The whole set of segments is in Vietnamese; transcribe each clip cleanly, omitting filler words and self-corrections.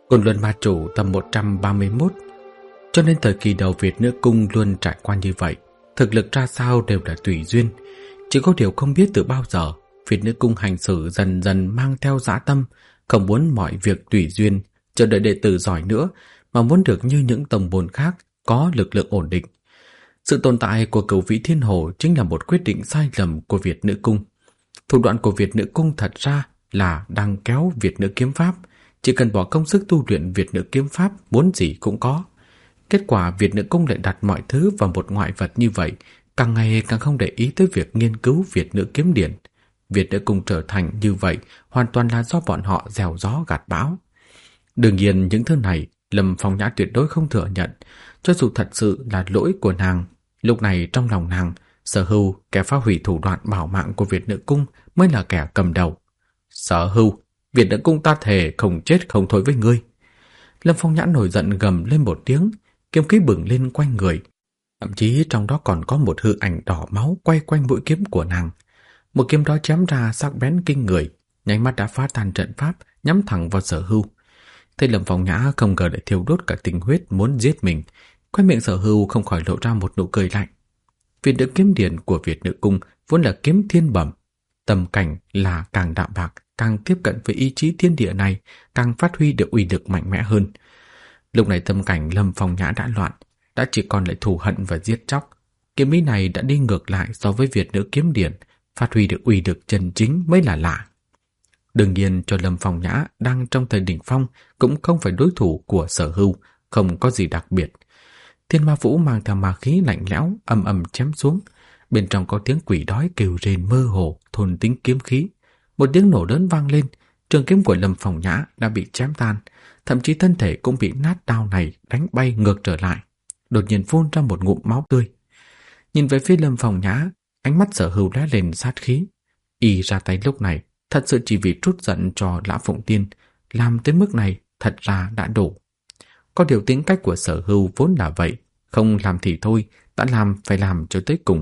Côn Luân Ma Chủ tầm 131, cho nên thời kỳ đầu Việt Nữ Cung luôn trải qua như vậy. Thực lực ra sao đều là tùy duyên. Chỉ có điều không biết từ bao giờ Việt Nữ Cung hành xử dần dần mang theo dã tâm, không muốn mọi việc tùy duyên, chờ đợi đệ tử giỏi nữa, mà muốn được như những tông môn khác, có lực lượng ổn định. Sự tồn tại của Cửu Vĩ Thiên Hồ chính là một quyết định sai lầm của Việt Nữ Cung. Thủ đoạn của Việt Nữ Cung thật ra là đang kéo Việt Nữ Kiếm Pháp, chỉ cần bỏ công sức tu luyện Việt Nữ Kiếm Pháp muốn gì cũng có. Kết quả Việt Nữ Cung lại đặt mọi thứ vào một ngoại vật như vậy, càng ngày càng không để ý tới việc nghiên cứu Việt Nữ Kiếm Điển. Việt Nữ Cung trở thành như vậy hoàn toàn là do bọn họ gieo gió gặt bão. Đương nhiên những thứ này Lâm Phong Nhã tuyệt đối không thừa nhận, cho dù thật sự là lỗi của nàng. Lúc này trong lòng nàng, Sở Hưu, kẻ phá hủy thủ đoạn bảo mạng của Việt Nữ Cung, mới là kẻ cầm đầu. Sở Hưu, Việt Nữ Cung ta thề không chết không thôi với ngươi. Lâm Phong Nhã nổi giận gầm lên một tiếng, kiếm khí bừng lên quanh người. Thậm chí trong đó còn có một hư ảnh đỏ máu quay quanh mũi kiếm của nàng. Một kiếm đó chém ra sắc bén kinh người, nháy mắt đã phá tan trận pháp, nhắm thẳng vào Sở Hưu. Thấy Lâm Phong Nhã không ngờ lại thiêu đốt cả tình huyết muốn giết mình, khoe miệng Sở Hưu không khỏi lộ ra một nụ cười lạnh. Việt Nữ Kiếm Điển của Việt Nữ Cung vốn là kiếm thiên bẩm, tầm cảnh là càng đạm bạc, càng tiếp cận với ý chí thiên địa này, càng phát huy được uy lực mạnh mẽ hơn. Lúc này tâm cảnh Lâm Phong Nhã đã loạn, đã chỉ còn lại thù hận và giết chóc. Kiếm ý này đã đi ngược lại so với Việt Nữ Kiếm Điển, phát huy được uy lực chân chính mới là lạ. Đương nhiên cho Lâm Phong Nhã đang trong thời đỉnh phong cũng không phải đối thủ của Sở Hưu, không có gì đặc biệt. Thiên Ma Vũ mang theo ma khí lạnh lẽo ầm ầm chém xuống, bên trong có tiếng quỷ đói kêu rên mơ hồ thôn tính kiếm khí. Một tiếng nổ lớn vang lên, trường kiếm của Lâm Phong Nhã đã bị chém tan, thậm chí thân thể cũng bị nát đao này đánh bay ngược trở lại, đột nhiên phun ra một ngụm máu tươi. Nhìn về phía Lâm Phong Nhã, ánh mắt Sở Hưu lóe lên sát khí. Y ra tay lúc này thật sự chỉ vì trút giận cho Lã Phụng Tiên, làm tới mức này thật ra đã đủ. Có điều tính cách của Sở Hưu vốn là vậy, không làm thì thôi, đã làm phải làm cho tới cùng.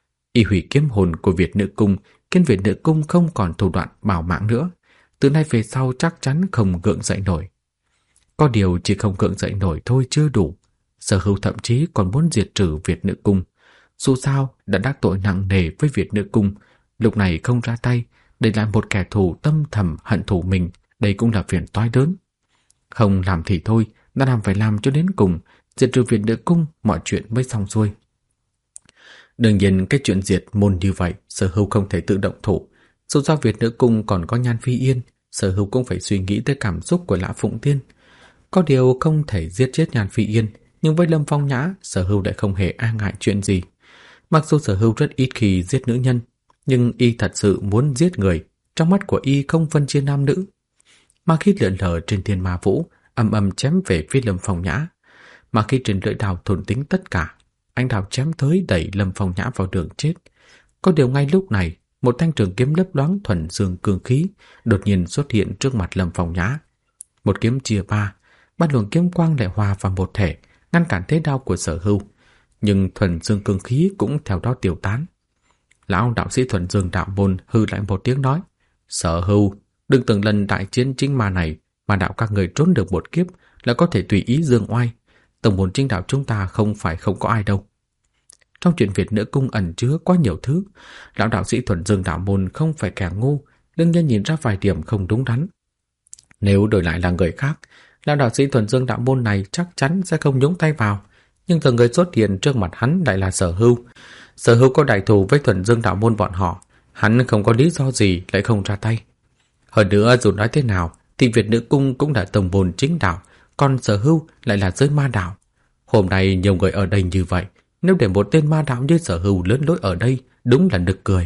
Y hủy kiếm hồn của Việt Nữ Cung, khiến Việt Nữ Cung không còn thủ đoạn bảo mạng nữa, từ nay về sau chắc chắn không gượng dậy nổi. Có điều chỉ không gượng dậy nổi thôi chưa đủ, Sở Hưu thậm chí còn muốn diệt trừ Việt Nữ Cung. Dù sao đã đắc tội nặng nề với Việt Nữ Cung, lúc này không ra tay, để lại một kẻ thù tâm thầm hận thù mình, đây cũng là phiền toái lớn. Không làm thì thôi, đã làm phải làm cho đến cùng, diệt trừ Việt Nữ Cung, mọi chuyện mới xong xuôi. Đương nhiên cái chuyện diệt môn như vậy, Sở Hưu không thể tự động thủ. Dù sao Việt Nữ Cung còn có Nhan Phi Yên, Sở Hưu cũng phải suy nghĩ tới cảm xúc của Lã Phụng Tiên. Có điều không thể giết chết Nhan Phi Yên, nhưng với Lâm Phong Nhã, Sở Hưu lại không hề e ngại chuyện gì. Mặc dù Sở Hưu rất ít khi giết nữ nhân, nhưng y thật sự muốn giết người, trong mắt của y không phân chia nam nữ. Mà khi lượn lờ trên Thiên Ma Vũ, ầm ầm chém về phía Lâm Phong Nhã. Mà khi trên lưỡi đao thôn tính tất cả, anh đao chém tới đẩy Lâm Phong Nhã vào đường chết. Có điều ngay lúc này, một thanh trường kiếm lấp loáng thuần dương cương khí đột nhiên xuất hiện trước mặt Lâm Phong Nhã. Một kiếm chia ba luồng kiếm quang lại hòa vào một thể, ngăn cản thế đao của Sở Hưu. Nhưng thuần dương cương khí cũng theo đó tiêu tán. Lão đạo sĩ thuần dương đạo môn hư lại một tiếng nói: Sở Hưu, đừng tưởng lần đại chiến chính ma này mà đạo các người trốn được một kiếp là có thể tùy ý dương oai. Tổng môn chính đạo chúng ta không phải không có ai đâu. Trong chuyện Việt Nữ Cung ẩn chứa quá nhiều thứ, lão đạo sĩ thuần dương đạo môn không phải kẻ ngu, đương nhiên nhìn ra vài điểm không đúng đắn. Nếu đổi lại là người khác, lão đạo sĩ thuần dương đạo môn này chắc chắn sẽ không nhúng tay vào, nhưng giờ người xuất hiện trước mặt hắn lại là Sở Hưu. Sở Hưu có đại thù với thuần dương đạo môn bọn họ, hắn không có lý do gì lại không ra tay. Hơn nữa dù nói thế nào thì Việt Nữ Cung cũng là tông môn chính đạo, còn Sở Hưu lại là giới ma đạo. Hôm nay nhiều người ở đây như vậy, nếu để một tên ma đạo như Sở Hưu lớn lối ở đây, đúng là nực cười.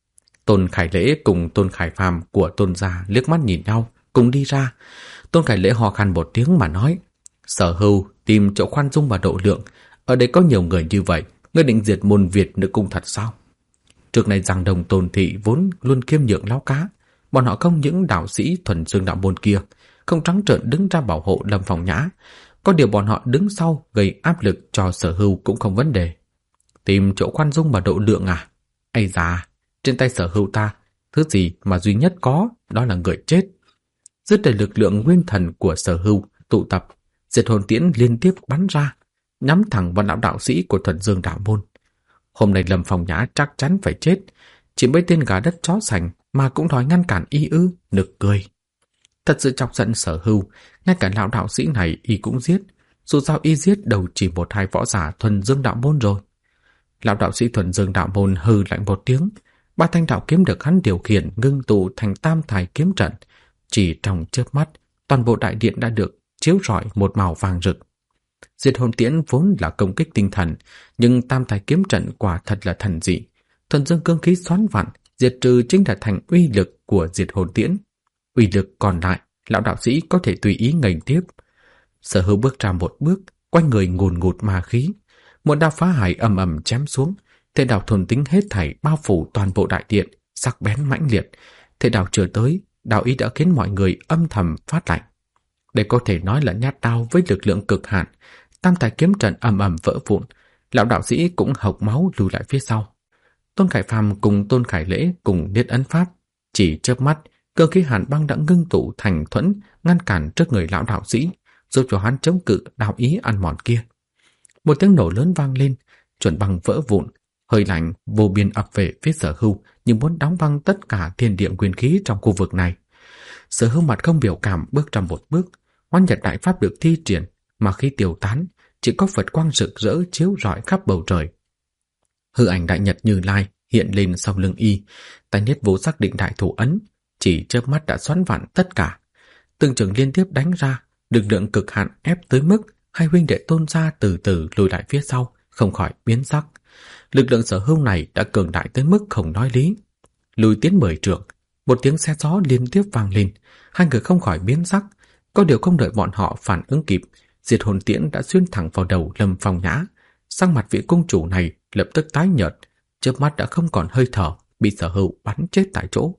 Tôn Khải Lễ cùng Tôn Khải Phàm của Tôn gia liếc mắt nhìn nhau, cùng đi ra. Tôn Khải Lễ hò khan một tiếng mà nói: Sở Hưu, tìm chỗ khoan dung và độ lượng, ở đây có nhiều người như vậy, ngươi định diệt môn Việt Nữ Cung thật sao? Trước này Giang Đồng Tôn thị vốn luôn khiêm nhượng láo cá, bọn họ không những đạo sĩ thuần dương đạo môn kia không trắng trợn đứng ra bảo hộ Lâm Phong Nhã, có điều bọn họ đứng sau gây áp lực cho Sở Hưu cũng không vấn đề. Tìm chỗ khoan dung và độ lượng à? Ây da, trên tay Sở Hưu ta, thứ gì mà duy nhất có đó là người chết. Dứt đầy lực lượng nguyên thần của Sở Hưu tụ tập, diệt hồn tiễn liên tiếp bắn ra, nhắm thẳng vào lão đạo sĩ của Thuần Dương đạo môn. Hôm nay Lâm Phong Nhã chắc chắn phải chết, chỉ mấy tên gà đất chó sành mà cũng đòi ngăn cản y ư, nực cười. Thật sự chọc giận Sở Hưu, ngay cả lão đạo sĩ này y cũng giết, dù sao y giết đầu chỉ một hai võ giả Thuần Dương đạo môn rồi. Lão đạo sĩ Thuần Dương đạo môn hừ lạnh một tiếng, 3 thanh đạo kiếm được hắn điều khiển ngưng tụ thành tam thải kiếm trận, chỉ trong chớp mắt, toàn bộ đại điện đã được chiếu rọi một màu vàng rực. Diệt hồn tiễn vốn là công kích tinh thần, nhưng tam thải kiếm trận quả thật là thần dị. Thuần Dương cương khí xoắn vặn, diệt trừ chính là thành uy lực của diệt hồn tiễn. Uy lực còn lại, lão đạo sĩ có thể tùy ý nghênh tiếp. Sở Hưu bước ra một bước, quanh người ngùn ngụt ma khí, một đao phá hải ầm ầm chém xuống, thế đao thuần tính hết thảy bao phủ toàn bộ đại điện, sắc bén mãnh liệt. Thế đao chưa tới, đạo ý đã khiến mọi người âm thầm phát lạnh. Đây có thể nói là nhát đao với lực lượng cực hạn. Tam thải kiếm trận ầm ầm vỡ vụn, lão đạo sĩ cũng hộc máu lùi lại phía sau. Tôn Khải Phàm cùng Tôn Khải Lễ cùng niết ấn pháp, chỉ chớp mắt, cơ khí hàn băng đã ngưng tụ thành thuẫn ngăn cản trước người lão đạo sĩ, giúp cho hắn chống cự đạo ý ăn mòn kia. Một tiếng nổ lớn vang lên, chuẩn băng vỡ vụn, hơi lạnh vô biên ập về phía Sở Hưu như muốn đóng băng tất cả thiên địa nguyên khí trong khu vực này. Sở Hưu mặt không biểu cảm bước ra một bước, Hoán Nhật đại pháp được thi triển, mà khi tiêu tán, chỉ có Phật quang rực rỡ chiếu rọi khắp bầu trời. Hư ảnh đại nhật Như Lai hiện lên sau lưng y, tay niết vô sắc định đại thủ ấn, chỉ chớp mắt đã xoắn vặn tất cả. Từng trường liên tiếp đánh ra, lực lượng cực hạn ép tới mức hai huynh đệ Tôn gia từ từ lùi lại phía sau, không khỏi biến sắc. Lực lượng Sở Hưu này đã cường đại tới mức không nói lý. Lùi tiến 10 trượng, một tiếng xe gió liên tiếp vang lên, hai người không khỏi biến sắc. Có điều không đợi bọn họ phản ứng kịp, diệt hồn tiễn đã xuyên thẳng vào đầu Lâm Phong Nhã. Sang mặt vị cung chủ này lập tức tái nhợt, chớp mắt đã không còn hơi thở, bị Sở Hưu bắn chết tại chỗ.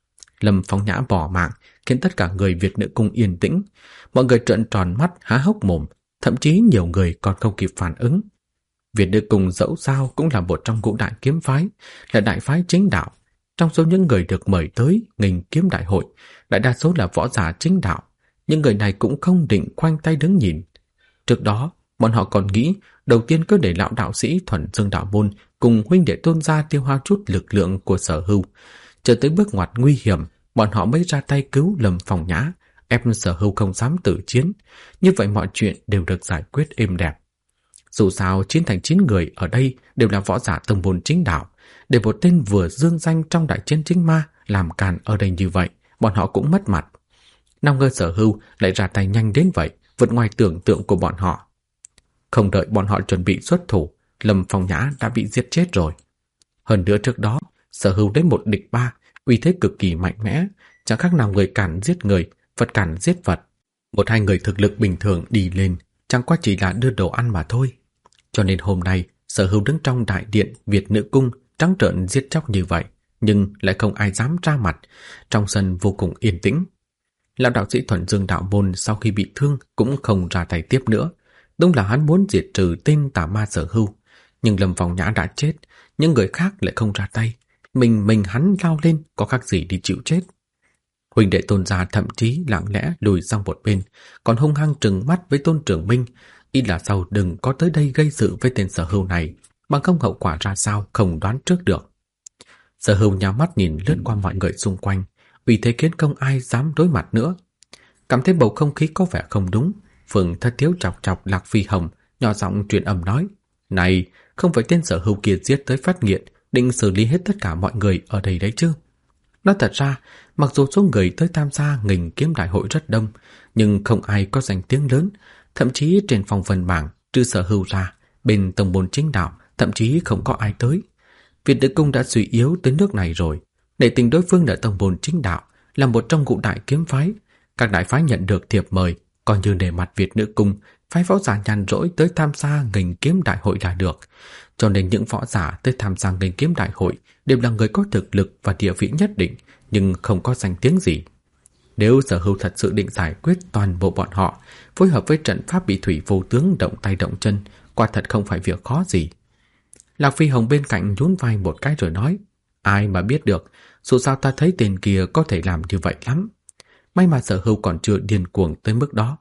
Lâm Phong Nhã bỏ mạng, khiến tất cả người Việt Nữ Cung yên tĩnh. Mọi người trợn tròn mắt há hốc mồm, thậm chí nhiều người còn không kịp phản ứng. Việt Nữ Cung dẫu sao cũng là một trong ngũ đại kiếm phái, là đại phái chính đạo. Trong số những người được mời tới nghênh kiếm đại hội, đại đa số là võ giả chính đạo. Nhưng người này cũng không định khoanh tay đứng nhìn. Trước đó, bọn họ còn nghĩ đầu tiên cứ để lão đạo sĩ Thuần Dương đạo môn cùng huynh đệ Tôn gia tiêu hao chút lực lượng của Sở Hưu. Chờ tới bước ngoặt nguy hiểm, bọn họ mới ra tay cứu Lâm Phong Nhã, ép Sở Hưu không dám tử chiến. Như vậy mọi chuyện đều được giải quyết êm đẹp. Dù sao 9 thành 9 người ở đây đều là võ giả tông môn chính đạo, để một tên vừa dương danh trong đại chiến chính ma làm càn ở đây như vậy, bọn họ cũng mất mặt. Nào ngờ Sở Hưu lại ra tay nhanh đến vậy, vượt ngoài tưởng tượng của bọn họ. Không đợi bọn họ chuẩn bị xuất thủ, Lâm Phong Nhã đã bị giết chết rồi. Hơn nữa trước đó, Sở Hưu đến 1 địch 3, uy thế cực kỳ mạnh mẽ, chẳng khác nào người cản giết người, vật cản giết vật. 1-2 người thực lực bình thường đi lên, chẳng qua chỉ là đưa đồ ăn mà thôi. Cho nên hôm nay, Sở Hưu đứng trong đại điện Việt Nữ Cung trắng trợn giết chóc như vậy, nhưng lại không ai dám ra mặt, trong sân vô cùng yên tĩnh. Lão đạo sĩ Thuần Dương đạo môn sau khi bị thương cũng không ra tay tiếp nữa. Đúng là hắn muốn diệt trừ tên tà ma Sở Hưu, nhưng Lâm Phong Nhã đã chết, những người khác lại không ra tay. Mình hắn lao lên có khác gì đi chịu chết. Huynh đệ Tôn gia thậm chí lặng lẽ lùi sang một bên, còn hung hăng trừng mắt với Tôn Trưởng Minh, y là sau đừng có tới đây gây sự với tên Sở Hưu này, bằng không hậu quả ra sao không đoán trước được. Sở Hưu nhắm mắt nhìn lướt qua mọi người xung quanh, vì thế khiến không ai dám đối mặt nữa. Cảm thấy bầu không khí có vẻ không đúng, Phượng Thất Thiếu chọc chọc Lạc Phi Hồng, nhỏ giọng truyền âm nói: "Này, không phải tên Sở Hưu kia giết tới phát nghiện, định xử lý hết tất cả mọi người ở đây đấy chứ?" Nói thật ra, mặc dù số người tới tham gia nghênh kiếm đại hội rất đông, nhưng không ai có danh tiếng lớn, thậm chí trên phong vân bảng trừ Sở Hưu ra, bên tông môn chính đạo thậm chí không có ai tới. Việt Nữ Cung đã suy yếu tới nước này rồi, để tình đối phương là tông môn chính đạo, là một trong ngũ đại kiếm phái. Các đại phái nhận được thiệp mời, coi như để mặt Việt Nữ Cung, phái võ giả nhàn rỗi tới tham gia nghênh kiếm đại hội là được. Cho nên những võ giả tới tham gia nghênh kiếm đại hội đều là người có thực lực và địa vị nhất định, nhưng không có danh tiếng gì. Nếu Sở Hưu thật sự định giải quyết toàn bộ bọn họ, phối hợp với trận pháp bị thủy vô tướng động tay động chân, quả thật không phải việc khó gì. Lạc Phi Hồng bên cạnh nhún vai một cái rồi nói: "Ai mà biết được, dù sao ta thấy tên kia có thể làm như vậy lắm. May mà Sở Hưu còn chưa điên cuồng tới mức đó.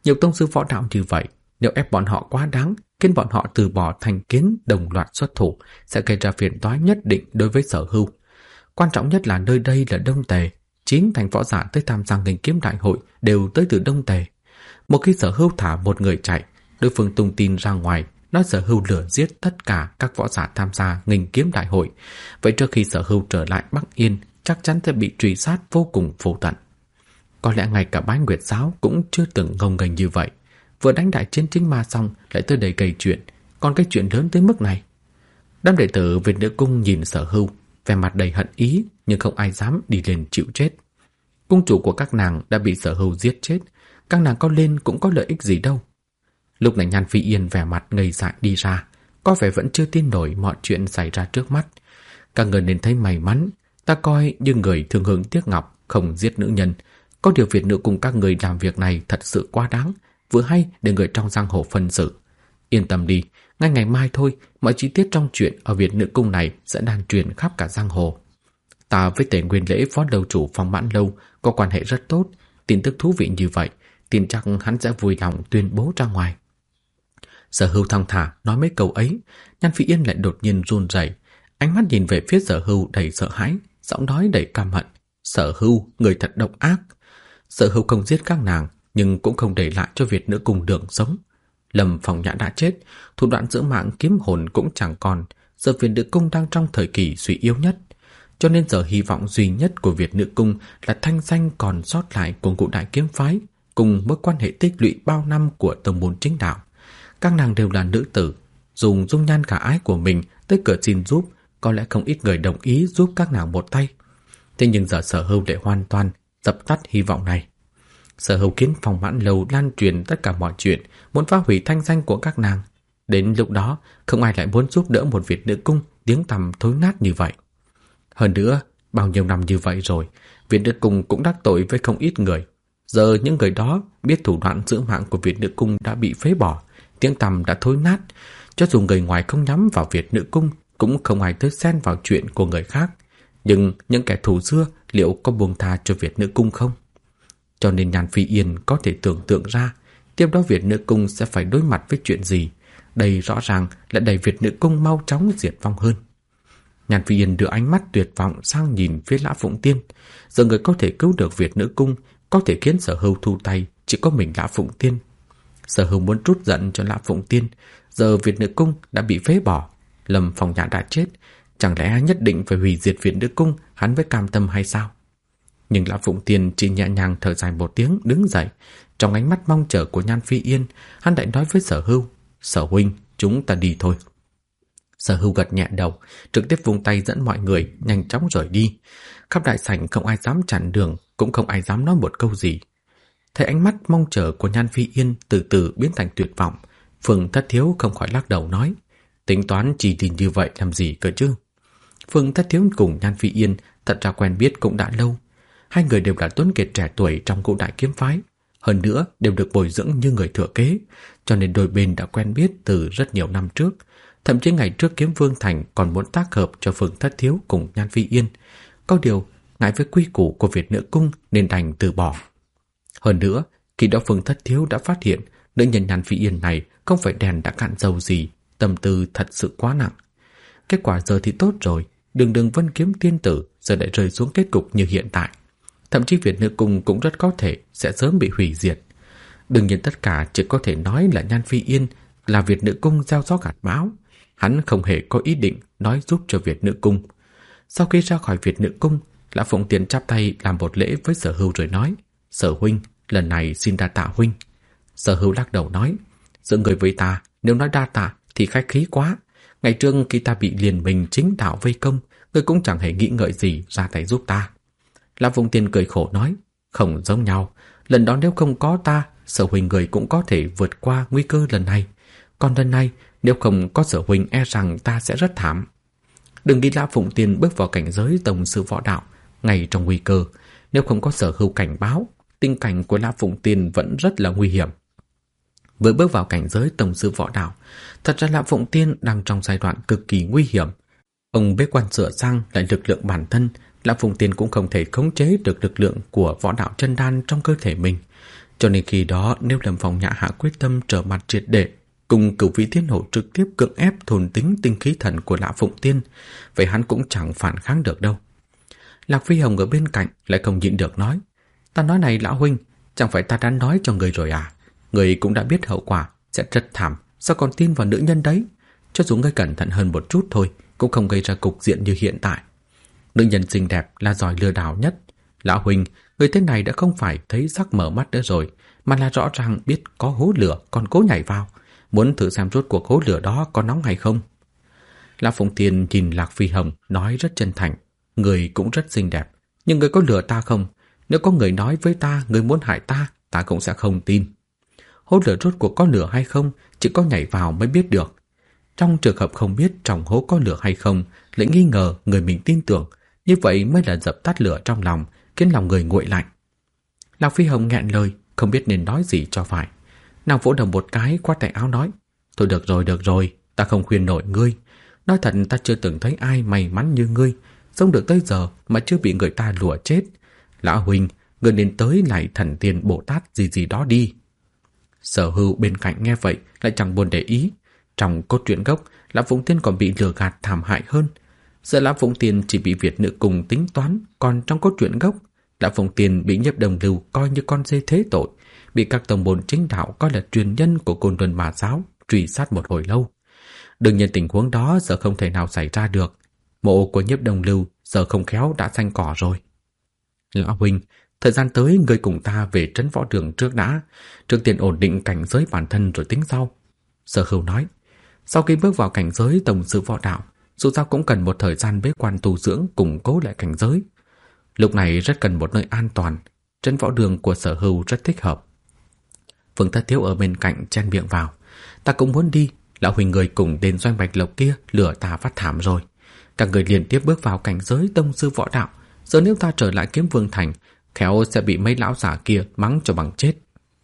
Nhiều tông sư võ đạo như vậy, nếu ép bọn họ quá đáng, khiến bọn họ từ bỏ thành kiến đồng loạt xuất thủ, sẽ gây ra phiền toái nhất định đối với Sở Hưu. Quan trọng nhất là nơi đây là Đông Tề, 9 thành võ giả tới tham gia nghênh kiếm đại hội đều tới từ Đông Tề. Một khi Sở Hưu thả một người chạy, đối phương tung tin ra ngoài, nói Sở Hưu lừa giết tất cả các võ giả tham gia nghênh kiếm đại hội. Vậy trước khi Sở Hưu trở lại Bắc Yên, chắc chắn sẽ bị truy sát vô cùng vô tận. Có lẽ ngay cả Bái Nguyệt giáo cũng chưa từng ngông nghênh như vậy. Vừa đánh đại chiến chính ma xong lại tới đây gây chuyện, còn cái chuyện lớn tới mức này. Đám đệ tử Việt Nữ Cung nhìn Sở Hưu, vẻ mặt đầy hận ý, nhưng không ai dám đi lên chịu chết. Cung chủ của các nàng đã bị Sở Hưu giết chết, các nàng có lên cũng có lợi ích gì đâu. Lúc này Nhan Phi Yên vẻ mặt ngây dại đi ra, có vẻ vẫn chưa tin nổi mọi chuyện xảy ra trước mắt. Các người nên thấy may mắn, ta coi như người thường hưởng tiếc ngọc, không giết nữ nhân. Có điều Việt Nữ Cung các người làm việc này thật sự quá đáng, vừa hay để người trong giang hồ phân xử. Yên tâm đi, ngay ngày mai thôi, mọi chi tiết trong chuyện ở Việt Nữ Cung này sẽ lan truyền khắp cả giang hồ. Ta với Tề Nguyên Lễ phó đầu chủ Phong Mãn Lâu có quan hệ rất tốt, tin tức thú vị như vậy, tin chắc hắn sẽ vui lòng tuyên bố ra ngoài. Sở Hưu thong thả nói mấy câu ấy, Nhan Phi Yên lại đột nhiên run rẩy, ánh mắt nhìn về phía Sở Hưu đầy sợ hãi, giọng nói đầy căm hận. Sở Hưu, người thật độc ác. Sở Hưu không giết các nàng, nhưng cũng không để lại cho Việt Nữ Cung đường sống. Lâm Phong Nhã đã chết, thủ đoạn giữ mạng kiếm hồn cũng chẳng còn, giờ Việt Nữ Cung đang trong thời kỳ suy yếu nhất. Cho nên giờ hy vọng duy nhất của Việt Nữ Cung là thanh danh còn sót lại của Ngũ Đại Kiếm Phái, cùng mối quan hệ tích lũy bao năm của tông môn chính đạo. Các nàng đều là nữ tử, dùng dung nhan khả ái của mình tới cửa xin giúp, có lẽ không ít người đồng ý giúp các nàng một tay. Thế nhưng giờ Sở Hưu để hoàn toàn dập tắt hy vọng này. Sở Hưu khiến Phong Mãn Lâu lan truyền tất cả mọi chuyện, muốn phá hủy thanh danh của các nàng. Đến lúc đó, không ai lại muốn giúp đỡ một Việt Nữ Cung tiếng tăm thối nát như vậy. Hơn nữa, bao nhiêu năm như vậy rồi, Việt Nữ Cung cũng đắc tội với không ít người. Giờ những người đó biết thủ đoạn giữ mạng của Việt Nữ Cung đã bị phế bỏ, tiếng tăm đã thối nát. Cho dù người ngoài không nhắm vào Việt Nữ Cung, cũng không ai tới xen vào chuyện của người khác. Nhưng những kẻ thù xưa liệu có buông tha cho Việt Nữ Cung không? Cho nên Nhan Phi Yên có thể tưởng tượng ra tiếp đó Việt Nữ Cung sẽ phải đối mặt với chuyện gì. Đây rõ ràng là đẩy Việt Nữ Cung mau chóng diệt vong hơn. Nhan Phi Yên đưa ánh mắt tuyệt vọng sang nhìn phía Lã Phụng Tiên. Giờ người có thể cứu được Việt Nữ Cung, có thể khiến Sở Hưu thu tay, chỉ có mình Lã Phụng Tiên. Sở Hưu muốn trút giận cho Lã Phụng Tiên. Giờ Việt Nữ Cung đã bị phế bỏ, Lâm Phong Nhã đã chết, chẳng lẽ nhất định phải hủy diệt Việt Nữ Cung hắn mới cam tâm hay sao? Nhưng Lã Phụng Tiên chỉ nhẹ nhàng thở dài một tiếng, đứng dậy. Trong ánh mắt mong chờ của Nhan Phi Yên, hắn lại nói với Sở Hưu: Sở huynh, chúng ta đi thôi. Sở Hưu gật nhẹ đầu, trực tiếp vung tay dẫn mọi người nhanh chóng rời đi. Khắp đại sảnh không ai dám chặn đường, cũng không ai dám nói một câu gì. Thấy ánh mắt mong chờ của Nhan Phi Yên từ từ biến thành tuyệt vọng, Phương Thất Thiếu không khỏi lắc đầu nói: tính toán chỉ tin như vậy làm gì cơ chứ? Phương Thất Thiếu cùng Nhan Phi Yên thật ra quen biết cũng đã lâu. Hai người đều là tuấn kiệt trẻ tuổi trong Ngũ Đại Kiếm Phái, hơn nữa đều được bồi dưỡng như người thừa kế, cho nên đôi bên đã quen biết từ rất nhiều năm trước. Thậm chí ngày trước Kiếm Vương Thành còn muốn tác hợp cho Phương Thất Thiếu cùng Nhan Phi Yên. Có điều, ngại với quy củ của Việt Nữ Cung nên đành từ bỏ. Hơn nữa, khi đó Phương Thất Thiếu đã phát hiện nữ nhân Nhan Phi Yên này không phải đèn đã cạn dầu gì, tâm tư thật sự quá nặng. Kết quả giờ thì tốt rồi, đường Vân Kiếm tiên tử giờ lại rơi xuống kết cục như hiện tại. Thậm chí Việt Nữ Cung cũng rất có thể sẽ sớm bị hủy diệt. Đương nhiên tất cả chỉ có thể nói là Nhan Phi Yên là Việt Nữ Cung gieo gió gặt bão. Hắn không hề có ý định nói giúp cho Việt Nữ Cung. Sau khi ra khỏi Việt Nữ Cung, Lã Phụng Tiên chắp tay làm một lễ với Sở Hưu rồi nói: Sở huynh, lần này xin đa tạ huynh. Sở Hưu lắc đầu nói: giữa người với ta, nếu nói đa tạ thì khách khí quá. Ngày trước khi ta bị Liên Minh chính đạo vây công, ngươi cũng chẳng hề nghĩ ngợi gì ra tay giúp ta. Lã Phụng Tiên cười khổ nói: không giống nhau, lần đó nếu không có ta, Sở huynh người cũng có thể vượt qua nguy cơ lần này. Còn lần này, nếu không có Sở huynh e rằng ta sẽ rất thảm. Đừng nghĩ Lã Phụng Tiên bước vào cảnh giới tổng sư võ đạo ngay trong nguy cơ. Nếu không có Sở Hưu cảnh báo, tình cảnh của Lã Phụng Tiên vẫn rất là nguy hiểm. Vừa bước vào cảnh giới tổng sư võ đạo, thật ra Lã Phụng Tiên đang trong giai đoạn cực kỳ nguy hiểm. Ông bế quan sửa sang lại lực lượng bản thân, Lã Phụng Tiên cũng không thể khống chế được lực lượng của võ đạo chân đan trong cơ thể mình. Cho nên khi đó nếu Lâm Phong Nhã hạ quyết tâm trở mặt triệt để cùng Cửu Vĩ Thiên Hổ trực tiếp cưỡng ép thôn tính tinh khí thần của Lã Phụng Tiên, vậy hắn cũng chẳng phản kháng được đâu. Lạc Phi Hồng ở bên cạnh lại không nhịn được nói: "Ta nói này lão huynh, chẳng phải ta đã nói cho người rồi à? Người cũng đã biết hậu quả sẽ rất thảm, sao còn tin vào nữ nhân đấy? Cho dù ngươi cẩn thận hơn một chút thôi, cũng không gây ra cục diện như hiện tại. Nữ nhân xinh đẹp là giỏi lừa đảo nhất. Lão huynh, người thế này đã không phải thấy sắc mở mắt nữa rồi, mà là rõ ràng biết có hố lửa còn cố nhảy vào, muốn thử xem rốt cuộc hố lửa đó có nóng hay không." Lã Phụng Tiên nhìn Lạc Phi Hồng nói rất chân thành: "Người cũng rất xinh đẹp, nhưng người có lừa ta không? Nếu có người nói với ta người muốn hại ta, ta cũng sẽ không tin. Hố lửa rốt cuộc có lửa hay không, chỉ có nhảy vào mới biết được. Trong trường hợp không biết trong hố có lửa hay không, lại nghi ngờ người mình tin tưởng, như vậy mới là dập tắt lửa trong lòng, khiến lòng người nguội lạnh." Lạc Phi Hồng nghẹn lời, không biết nên nói gì cho phải. Nàng vỗ đầu một cái, khoát tay áo nói: "Thôi được rồi, ta không khuyên nổi ngươi. Nói thật ta chưa từng thấy ai may mắn như ngươi, sống được tới giờ mà chưa bị người ta lùa chết. Lão huynh, ngươi nên tới lại Thần Tiên Bồ Tát gì đó đi." Sở Hưu bên cạnh nghe vậy lại chẳng buồn để ý. Trong cốt truyện gốc, Lã Phụng Tiên còn bị lừa gạt thảm hại hơn. Giờ Lã Phụng Tiên chỉ bị Việt nữ cùng tính toán, còn trong cốt truyện gốc, Lã Phụng Tiên bị Nhiếp Đồng Lưu coi như con dê thế tội, bị các tông môn chính đạo coi là truyền nhân của Côn Luân Ma giáo truy sát một hồi lâu. Đương nhiên tình huống đó giờ không thể nào xảy ra được. Mộ của Nhiếp Đồng Lưu giờ không khéo đã xanh cỏ rồi. Lão huynh, thời gian tới ngươi cùng ta về trấn võ đường trước đã, trước tiên ổn định cảnh giới bản thân rồi tính sau. Sở Hưu nói: "Sau khi bước vào cảnh giới tổng sư võ đạo, dù sao cũng cần một thời gian bế quan tu dưỡng củng cố lại cảnh giới. Lúc này rất cần một nơi an toàn, trấn võ đường của Sở Hưu rất thích hợp." Vương Thất Thiếu ở bên cạnh chen miệng vào: "Ta cũng muốn đi, lão huynh người cùng tên Doanh Bạch Lộc kia lừa ta phát thảm rồi. Các người liên tiếp bước vào cảnh giới tông sư võ đạo, giờ nếu ta trở lại Kiếm Vương Thành, khéo sẽ bị mấy lão giả kia mắng cho bằng chết."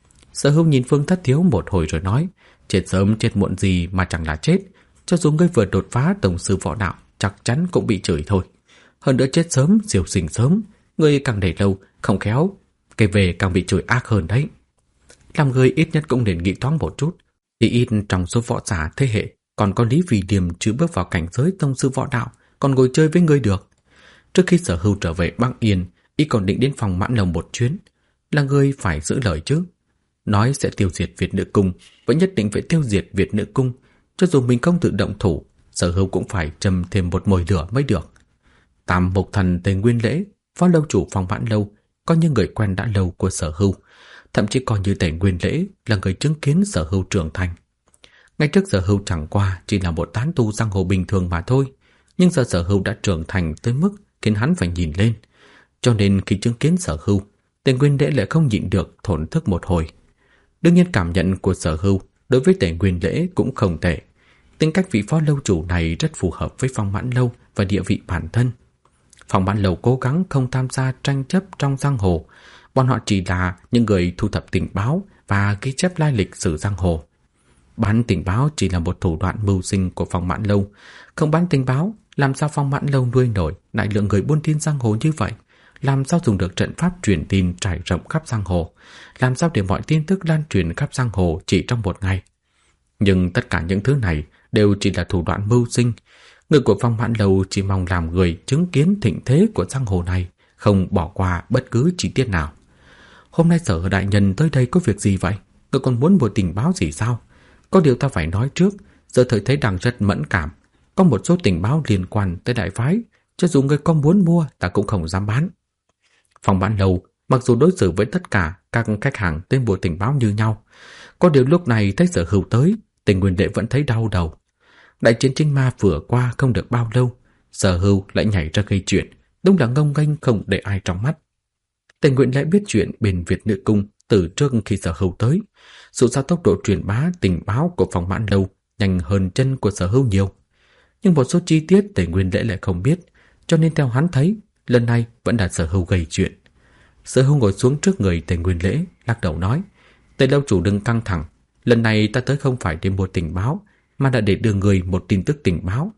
Sở Hưu nhìn Vương Thất Thiếu một hồi rồi nói: "Chết sớm chết muộn gì mà chẳng là chết, cho dù ngươi vừa đột phá tông sư võ đạo, chắc chắn cũng bị chửi thôi. Hơn nữa chết sớm, siêu sinh sớm, ngươi càng để lâu, không khéo kể về càng bị chửi ác hơn đấy. Làm người ít nhất cũng nên nghĩ thoáng một chút, thì ít trong số võ giả thế hệ còn có Lý Vì Điềm chưa bước vào cảnh giới tông sư võ đạo, còn ngồi chơi với ngươi được." Trước khi Sở Hưu trở về Bắc Yên, y còn định đến phòng Mãn Lồng một chuyến. Là ngươi phải giữ lời chứ. Nói sẽ tiêu diệt Việt Nữ Cung, vẫn nhất định phải tiêu diệt Việt Nữ Cung. Cho dù mình không tự động thủ, Sở Hưu cũng phải châm thêm một mồi lửa mới được. Tam Mục Thần Tề Nguyên Lễ, phó lâu chủ phòng Mãn Lâu, coi như người quen đã lâu của Sở Hưu, thậm chí coi như Tề Nguyên Lễ là người chứng kiến Sở Hưu trưởng thành. Ngay trước Sở Hưu chẳng qua chỉ là một tán tu giang hồ bình thường mà thôi, nhưng giờ Sở Hưu đã trưởng thành tới mức khiến hắn phải nhìn lên. Cho nên khi chứng kiến Sở Hưu, Tề Nguyên Lễ lại không nhịn được thổn thức một hồi. Đương nhiên cảm nhận của Sở Hưu đối với Tề Nguyên Lễ cũng không tệ. Tính cách vị phó lâu chủ này rất phù hợp với Phong Mãn Lâu và địa vị bản thân. Phong Mãn Lâu cố gắng không tham gia tranh chấp trong giang hồ. Bọn họ chỉ là những người thu thập tình báo và ghi chép lai lịch sử giang hồ. Bán tình báo chỉ là một thủ đoạn mưu sinh của Phong Mãn Lâu. Không bán tình báo, làm sao Phong Mãn Lâu nuôi nổi đại lượng người buôn tin giang hồ như vậy? Làm sao dùng được trận pháp truyền tin trải rộng khắp giang hồ? Làm sao để mọi tin tức lan truyền khắp giang hồ chỉ trong một ngày? Nhưng tất cả những thứ này đều chỉ là thủ đoạn mưu sinh. Người của Phong Mãn Lâu chỉ mong làm người chứng kiến thịnh thế của giang hồ này, không bỏ qua bất cứ chi tiết nào. Hôm nay Sở đại nhân tới đây có việc gì vậy? Ngươi còn muốn mua tình báo gì sao? Có điều ta phải nói trước, giờ thời thế đang rất mẫn cảm. Có một số tình báo liên quan tới đại phái, cho dù ngươi có muốn mua ta cũng không dám bán. Phong Mãn Lâu mặc dù đối xử với tất cả các khách hàng tên mua tình báo như nhau, có điều lúc này thấy Sở Hưu tới, Tề Nguyên Lễ vẫn thấy đau đầu. Đại chiến Trinh Ma vừa qua không được bao lâu, Sở Hưu lại nhảy ra gây chuyện, đúng là ngông nghênh không để ai trong mắt. Tề Nguyên Lễ biết chuyện bên Việt Nữ Cung từ trước khi Sở Hưu tới, dù sao tốc độ truyền bá tình báo của Phong Mãn Lâu nhanh hơn chân của Sở Hưu nhiều. Nhưng một số chi tiết Tề Nguyên Lễ lại không biết, cho nên theo hắn thấy, lần này vẫn là Sở Hưu gây chuyện. Sở Hưu ngồi xuống trước người Tề Nguyên Lễ, lắc đầu nói: "Tề lâu chủ đừng căng thẳng, lần này ta tới không phải để mua tình báo, mà là để đưa người một tin tức tình báo."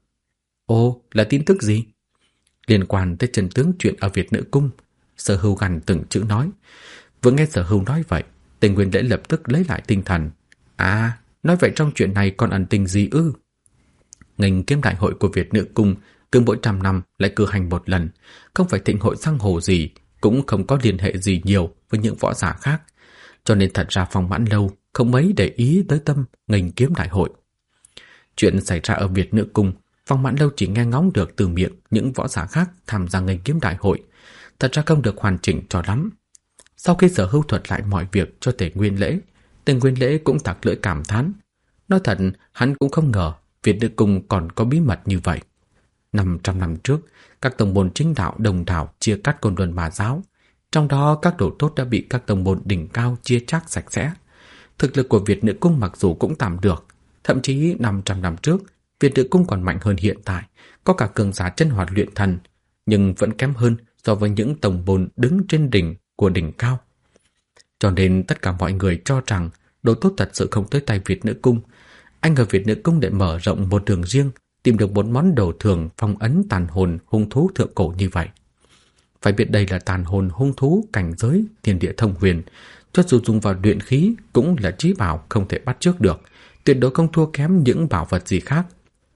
"Ồ, là tin tức gì?" "Liên quan tới chân tướng chuyện ở Việt Nữ Cung." Sở Hưu gằn từng chữ nói. Vừa nghe Sở Hưu nói vậy, Tề Nguyên Lễ lập tức lấy lại tinh thần. À, nói vậy trong chuyện này còn ẩn tình gì ư? Ngành kiếm đại hội của Việt Nữ Cung cứ mỗi 100 năm lại cử hành một lần, không phải thịnh hội giang hồ gì, cũng không có liên hệ gì nhiều với những võ giả khác, cho nên thật ra Phong Mãn Lâu không mấy để ý tới tâm ngành kiếm đại hội. Chuyện xảy ra ở Việt Nữ Cung, Phong Mãn Lâu chỉ nghe ngóng được từ miệng những võ giả khác tham gia ngành kiếm đại hội, thật ra không được hoàn chỉnh cho lắm. Sau khi Sở Hưu thuật lại mọi việc cho Tề Nguyên Lễ, Tề Nguyên Lễ cũng tặc lưỡi cảm thán. Nói thật, hắn cũng không ngờ Việt Nữ Cung còn có bí mật như vậy. 500 năm trước, các tông môn chính đạo đồng thảo chia cắt Côn Luân Ma giáo, trong đó các đồ tốt đã bị các tông môn đỉnh cao chia chác sạch sẽ. Thực lực của Việt Nữ Cung mặc dù cũng tạm được, thậm chí 500 năm trước, Việt Nữ Cung còn mạnh hơn hiện tại, có cả cường giả chân hoạt luyện thần, nhưng vẫn kém hơn so với những tông môn đứng trên đỉnh của đỉnh cao. Cho nên tất cả mọi người cho rằng đồ tốt thật sự không tới tay Việt Nữ Cung. Anh ở Việt Nữ Cung để mở rộng một đường riêng, tìm được một món đồ thường phong ấn tàn hồn hung thú thượng cổ như vậy. Phải biết đây là tàn hồn hung thú cảnh giới thiên địa thông huyền, cho dù dùng vào luyện khí cũng là chí bảo không thể bắt chước được, tuyệt đối không thua kém những bảo vật gì khác.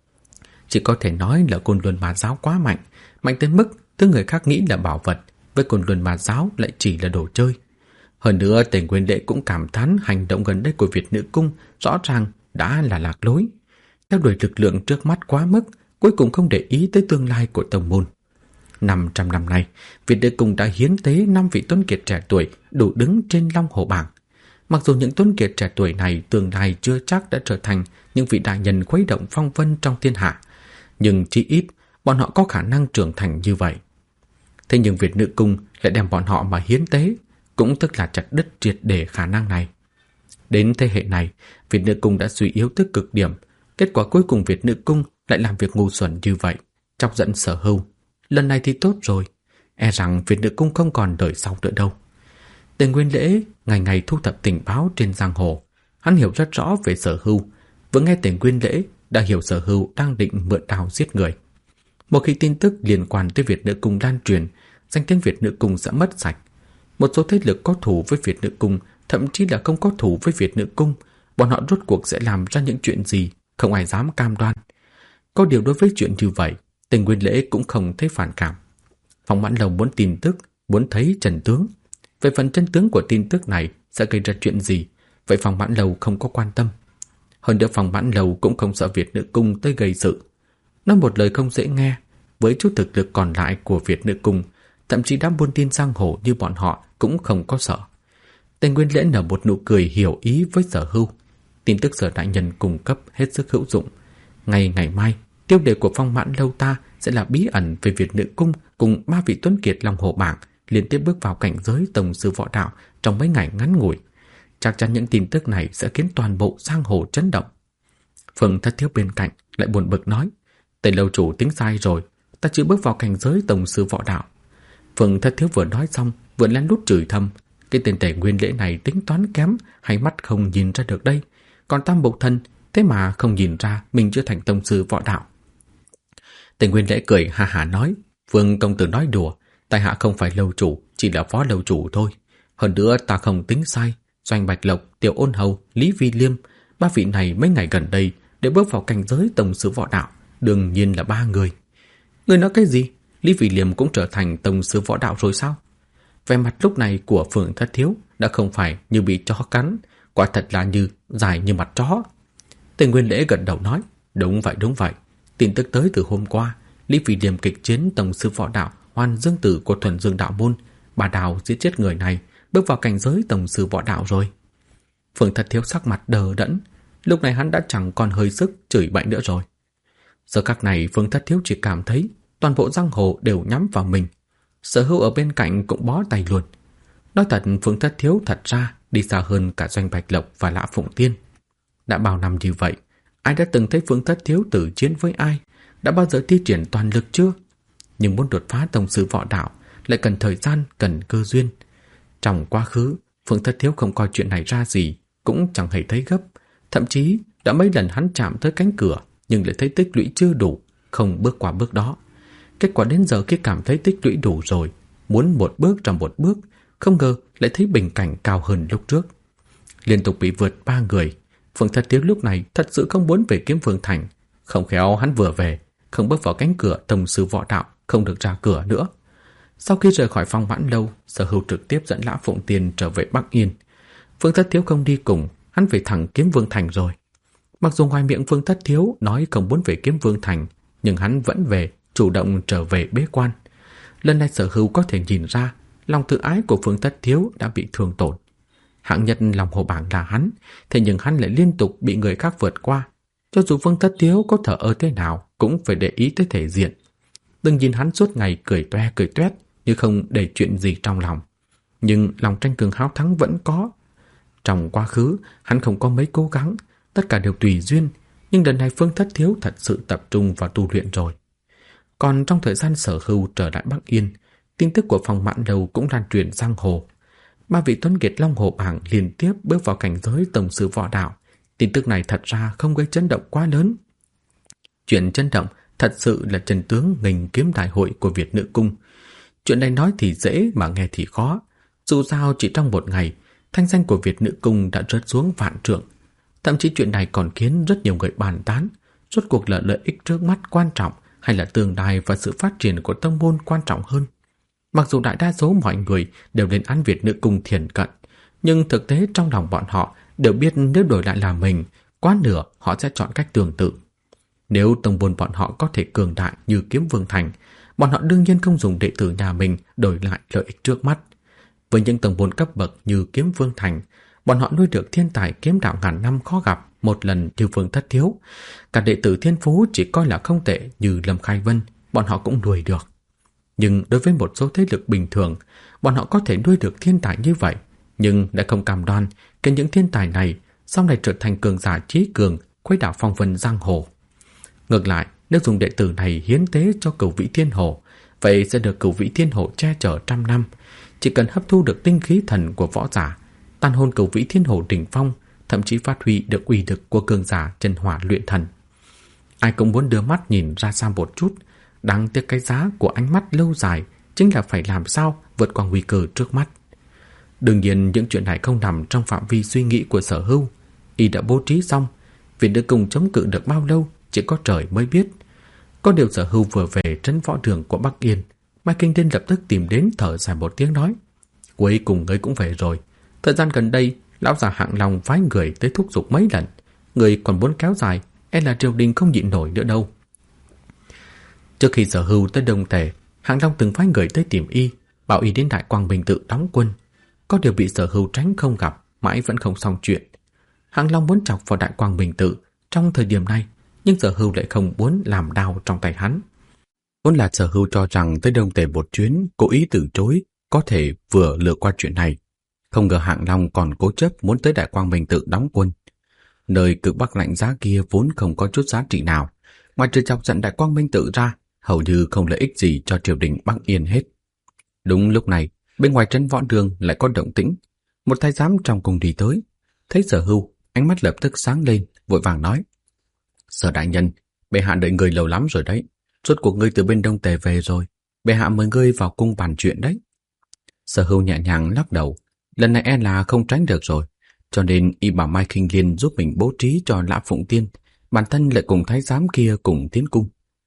Chỉ có thể nói là Côn Luân Ma giáo quá mạnh, mạnh tới mức thứ người khác nghĩ là bảo vật, với Côn Luân Ma giáo lại chỉ là đồ chơi. Hơn nữa, Tề Nguyên Lễ cũng cảm thán hành động gần đây của Việt Nữ Cung rõ ràng đã là lạc lối. Theo đuổi lực lượng trước mắt quá mức, cuối cùng không để ý tới tương lai của tông môn. 500 năm nay, Việt Nữ Cung đã hiến tế 5 vị tuấn kiệt trẻ tuổi đủ đứng trên Long Hồ bảng. Mặc dù những tuấn kiệt trẻ tuổi này tương lai chưa chắc đã trở thành những vị đại nhân khuấy động phong vân trong thiên hạ, nhưng chí ít bọn họ có khả năng trưởng thành như vậy. Thế nhưng Việt Nữ Cung lại đem bọn họ mà hiến tế, cũng tức là chặt đứt triệt để khả năng này. Đến thế hệ này, Việt Nữ Cung đã suy yếu tới cực điểm. Kết quả cuối cùng Việt Nữ Cung lại làm việc ngu xuẩn như vậy, chọc giận Sở Hưu. Lần này thì tốt rồi, e rằng Việt Nữ Cung không còn đời sau nữa đâu. Tề Nguyên Lễ ngày ngày thu thập tình báo trên giang hồ, hắn hiểu rất rõ về Sở Hưu. Vừa nghe Tề Nguyên Lễ đã hiểu Sở Hưu đang định mượn đao giết người. Một khi tin tức liên quan tới Việt Nữ Cung lan truyền, danh tiếng Việt Nữ Cung sẽ mất sạch. Một số thế lực có thù với Việt Nữ Cung, thậm chí là không có thù với Việt Nữ Cung, bọn họ rốt cuộc sẽ làm ra những chuyện gì, không ai dám cam đoan. Có điều đối với chuyện như vậy, Tề Nguyên Lễ cũng không thấy phản cảm. Phong Mãn Lâu muốn tin tức, muốn thấy chân tướng. Về phần chân tướng của tin tức này sẽ gây ra chuyện gì, vậy Phong Mãn Lâu không có quan tâm. Hơn nữa Phong Mãn Lâu cũng không sợ Việt Nữ Cung tới gây sự. Nói một lời không dễ nghe, với chút thực lực còn lại của Việt Nữ Cung, thậm chí đã buôn tin giang hồ như bọn họ cũng không có sợ. Tề Nguyên Lễ nở một nụ cười hiểu ý với Sở Hưu. Tin tức Sở đại nhân cung cấp hết sức hữu dụng. Ngày mai, tiêu đề của Phong Mãn Lâu ta sẽ là bí ẩn về Việt Nữ Cung cùng 3 vị tuấn kiệt Long Hồ bảng liên tiếp bước vào cảnh giới tổng sư võ đạo trong mấy ngày ngắn ngủi. Chắc chắn những tin tức này sẽ khiến toàn bộ giang hồ chấn động. Phượng Thất Thiếu bên cạnh lại buồn bực nói: Tề lâu chủ tính sai rồi, ta chưa bước vào cảnh giới tổng sư võ đạo. Phượng Thất Thiếu vừa nói xong vừa lén lút chửi thầm: cái tên Tề Nguyên Lễ này tính toán kém hay mắt không nhìn ra được đây, còn Tam Bộ Thân thế mà không nhìn ra mình chưa thành tông sư võ đạo. Tề Nguyên Lễ cười ha hả nói: Vương công tử nói đùa, tại hạ không phải lâu chủ, chỉ là phó lâu chủ thôi. Hơn nữa ta không tính sai, Doanh Bạch Lộc, Tiểu Ôn Hầu, Lý Vi Liêm, 3 vị này mấy ngày gần đây để bước vào cảnh giới tông sư võ đạo, đương nhiên là 3 người. Người nói cái gì? Lý Vi Liêm cũng trở thành tông sư võ đạo rồi sao? Vẻ mặt lúc này của Phượng Thất Thiếu đã không phải như bị chó cắn, quả thật là như dài như mặt chó. Tề Nguyên Lễ gật đầu nói: Đúng vậy. Tin tức tới từ hôm qua, Lý Vi Liêm kịch chiến tổng sư võ đạo Hoàn Dương Tử của Thuần Dương đạo môn, bà Đào giết chết người này, bước vào cảnh giới tổng sư võ đạo rồi. Phượng Thất Thiếu sắc mặt đờ đẫn, lúc này hắn đã chẳng còn hơi sức chửi bậy nữa rồi. Giờ các này Phượng Thất Thiếu chỉ cảm thấy toàn bộ giang hồ đều nhắm vào mình. Sở Hưu ở bên cạnh cũng bó tay luôn. Nói thật, Phượng Thất Thiếu thật ra đi xa hơn cả Doanh Bạch Lộc và Lã Phụng Tiên. Đã bao năm như vậy, ai đã từng thấy Phượng Thất Thiếu tử chiến với ai, đã bao giờ thi triển toàn lực chưa? Nhưng muốn đột phá tông sư võ đạo lại cần thời gian, cần cơ duyên. Trong quá khứ, Phượng Thất Thiếu không coi chuyện này ra gì, cũng chẳng hề thấy gấp. Thậm chí đã mấy lần hắn chạm tới cánh cửa, nhưng lại thấy tích lũy chưa đủ, không bước qua bước đó. Kết quả đến giờ khi cảm thấy tích lũy đủ rồi, muốn một bước trong một bước, không ngờ lại thấy bình cảnh cao hơn lúc trước. liên tục bị vượt 3 người. Phương Thất Tiếu lúc này thật sự không muốn về Kiếm Vương Thành. Không khéo hắn vừa về, không bước vào cánh cửa tông sư võ đạo, không được ra cửa nữa. Sau khi rời khỏi Phong Mãn Lâu, Sở Hưu trực tiếp dẫn Lã Phụng Tiên trở về Bắc Yên. Phương Thất Tiếu không đi cùng, hắn về thẳng Kiếm Vương Thành rồi. Mặc dù ngoài miệng Phương Thất Tiếu nói không muốn về Kiếm Vương Thành, nhưng hắn vẫn về, chủ động trở về bế quan. Lần này Sở Hưu có thể nhìn ra lòng tự ái của Phương Thất Tiếu đã bị thương tổn. Hạng nhất lòng hồ bảng là hắn, thế nhưng hắn lại liên tục bị người khác vượt qua. Cho dù Phương Thất Tiếu có thở ơ thế nào cũng phải để ý tới thể diện. Đừng nhìn hắn suốt ngày cười toét như không để chuyện gì trong lòng. Nhưng lòng tranh cường háo thắng vẫn có. Trong quá khứ, hắn không có mấy cố gắng, tất cả đều tùy duyên, nhưng lần này Phương Thất Tiếu thật sự tập trung vào tu luyện rồi. Còn trong thời gian Sở Hưu trở lại Bắc Yên, tin tức của Phong Mãn Lâu cũng lan truyền giang hồ. 3 vị tuấn kiệt Long Hồ bảng liên tiếp bước vào cảnh giới tổng sư võ đạo. Tin tức này thật ra không gây chấn động quá lớn. Chuyện chấn động thật sự là chân tướng nghênh kiếm đại hội của Việt Nữ Cung. Chuyện này nói thì dễ mà nghe thì khó. Dù sao chỉ trong một ngày, thanh danh của Việt Nữ Cung đã rớt xuống vạn trượng. Thậm chí chuyện này còn khiến rất nhiều người bàn tán. Rốt cuộc là lợi ích trước mắt quan trọng hay là tương lai và sự phát triển của tông môn quan trọng hơn. Mặc dù đại đa số mọi người đều lên án Việt Nữ Cung thiển cận, nhưng thực tế trong lòng bọn họ đều biết nếu đổi lại là mình, quá nửa họ sẽ chọn cách tương tự. Nếu tông môn bọn họ có thể cường đại như Kiếm Vương Thành, bọn họ đương nhiên không dùng đệ tử nhà mình đổi lại lợi ích trước mắt. Với những tông môn cấp bậc như Kiếm Vương Thành, bọn họ nuôi được thiên tài kiếm đạo ngàn năm khó gặp một lần như Phương Thất Tiếu. Cả đệ tử thiên phú chỉ coi là không tệ như Lâm Khai Vân, bọn họ cũng nuôi được. Nhưng đối với một số thế lực bình thường, bọn họ có thể nuôi được thiên tài như vậy, nhưng đã không cam đoan khiến những thiên tài này sau này trở thành cường giả trí cường, khuấy đảo phong vân giang hồ. Ngược lại, nếu dùng đệ tử này hiến tế cho Cửu Vĩ Thiên Hồ, vậy sẽ được Cửu Vĩ Thiên Hồ che chở trăm năm. Chỉ cần hấp thu được tinh khí thần của võ giả, tàn hồn Cửu Vĩ Thiên Hồ đỉnh phong, thậm chí phát huy được uy lực của cường giả chân hỏa luyện thần. Ai cũng muốn đưa mắt nhìn ra xa một chút, đáng tiếc cái giá của ánh mắt lâu dài chính là phải làm sao vượt qua nguy cơ trước mắt. Đương nhiên những chuyện này không nằm trong phạm vi suy nghĩ của Sở Hưu. Y đã bố trí xong, Việt Nữ Cung chống cự được bao lâu chỉ có trời mới biết. Có điều Sở Hưu vừa về trấn võ đường của Bắc Yên, Mai Kinh Thiên lập tức tìm đến thở dài một tiếng nói: cuối cùng ngươi cũng về rồi. Thời gian gần đây lão già Hạng Long phái người tới thúc giục mấy lần, người còn muốn kéo dài, e là triều đình không nhịn nổi nữa đâu. Trước khi Sở Hưu tới Đông Tề, Hạng Long từng phái người tới tìm y, bảo y đến Đại Quang Bình Tự đóng quân. Có điều bị Sở Hưu tránh không gặp, mãi vẫn không xong chuyện. Hạng Long muốn chọc vào Đại Quang Bình Tự trong thời điểm này, nhưng Sở Hưu lại không muốn làm đau trong tay hắn. Vốn là Sở Hưu cho rằng tới Đông Tề một chuyến, cố ý từ chối, có thể vừa lừa qua chuyện này. Không ngờ Hạng Long còn cố chấp muốn tới Đại Quang Bình Tự đóng quân. Nơi cực bắc lạnh giá kia vốn không có chút giá trị nào, ngoài trừ chọc giận Đại Quang Minh Tự ra, hầu như không lợi ích gì cho triều đình Bắc Yên hết. Đúng lúc này, bên ngoài trấn võ đường lại có động tĩnh. Một thái giám trong cung đi tới, thấy Sở Hưu, ánh mắt lập tức sáng lên, vội vàng nói: Sở đại nhân, bệ hạ đợi người lâu lắm rồi đấy. Rốt cuộc ngươi từ bên Đông Tề về rồi, bệ hạ mời ngươi vào cung bàn chuyện đấy. Sở Hưu nhẹ nhàng lắc đầu, lần này e là không tránh được rồi, cho nên y bảo Mai Kinh Liên giúp mình bố trí cho Lã Phụng Tiên, bản thân lại cùng thái giám kia cùng tiến cung.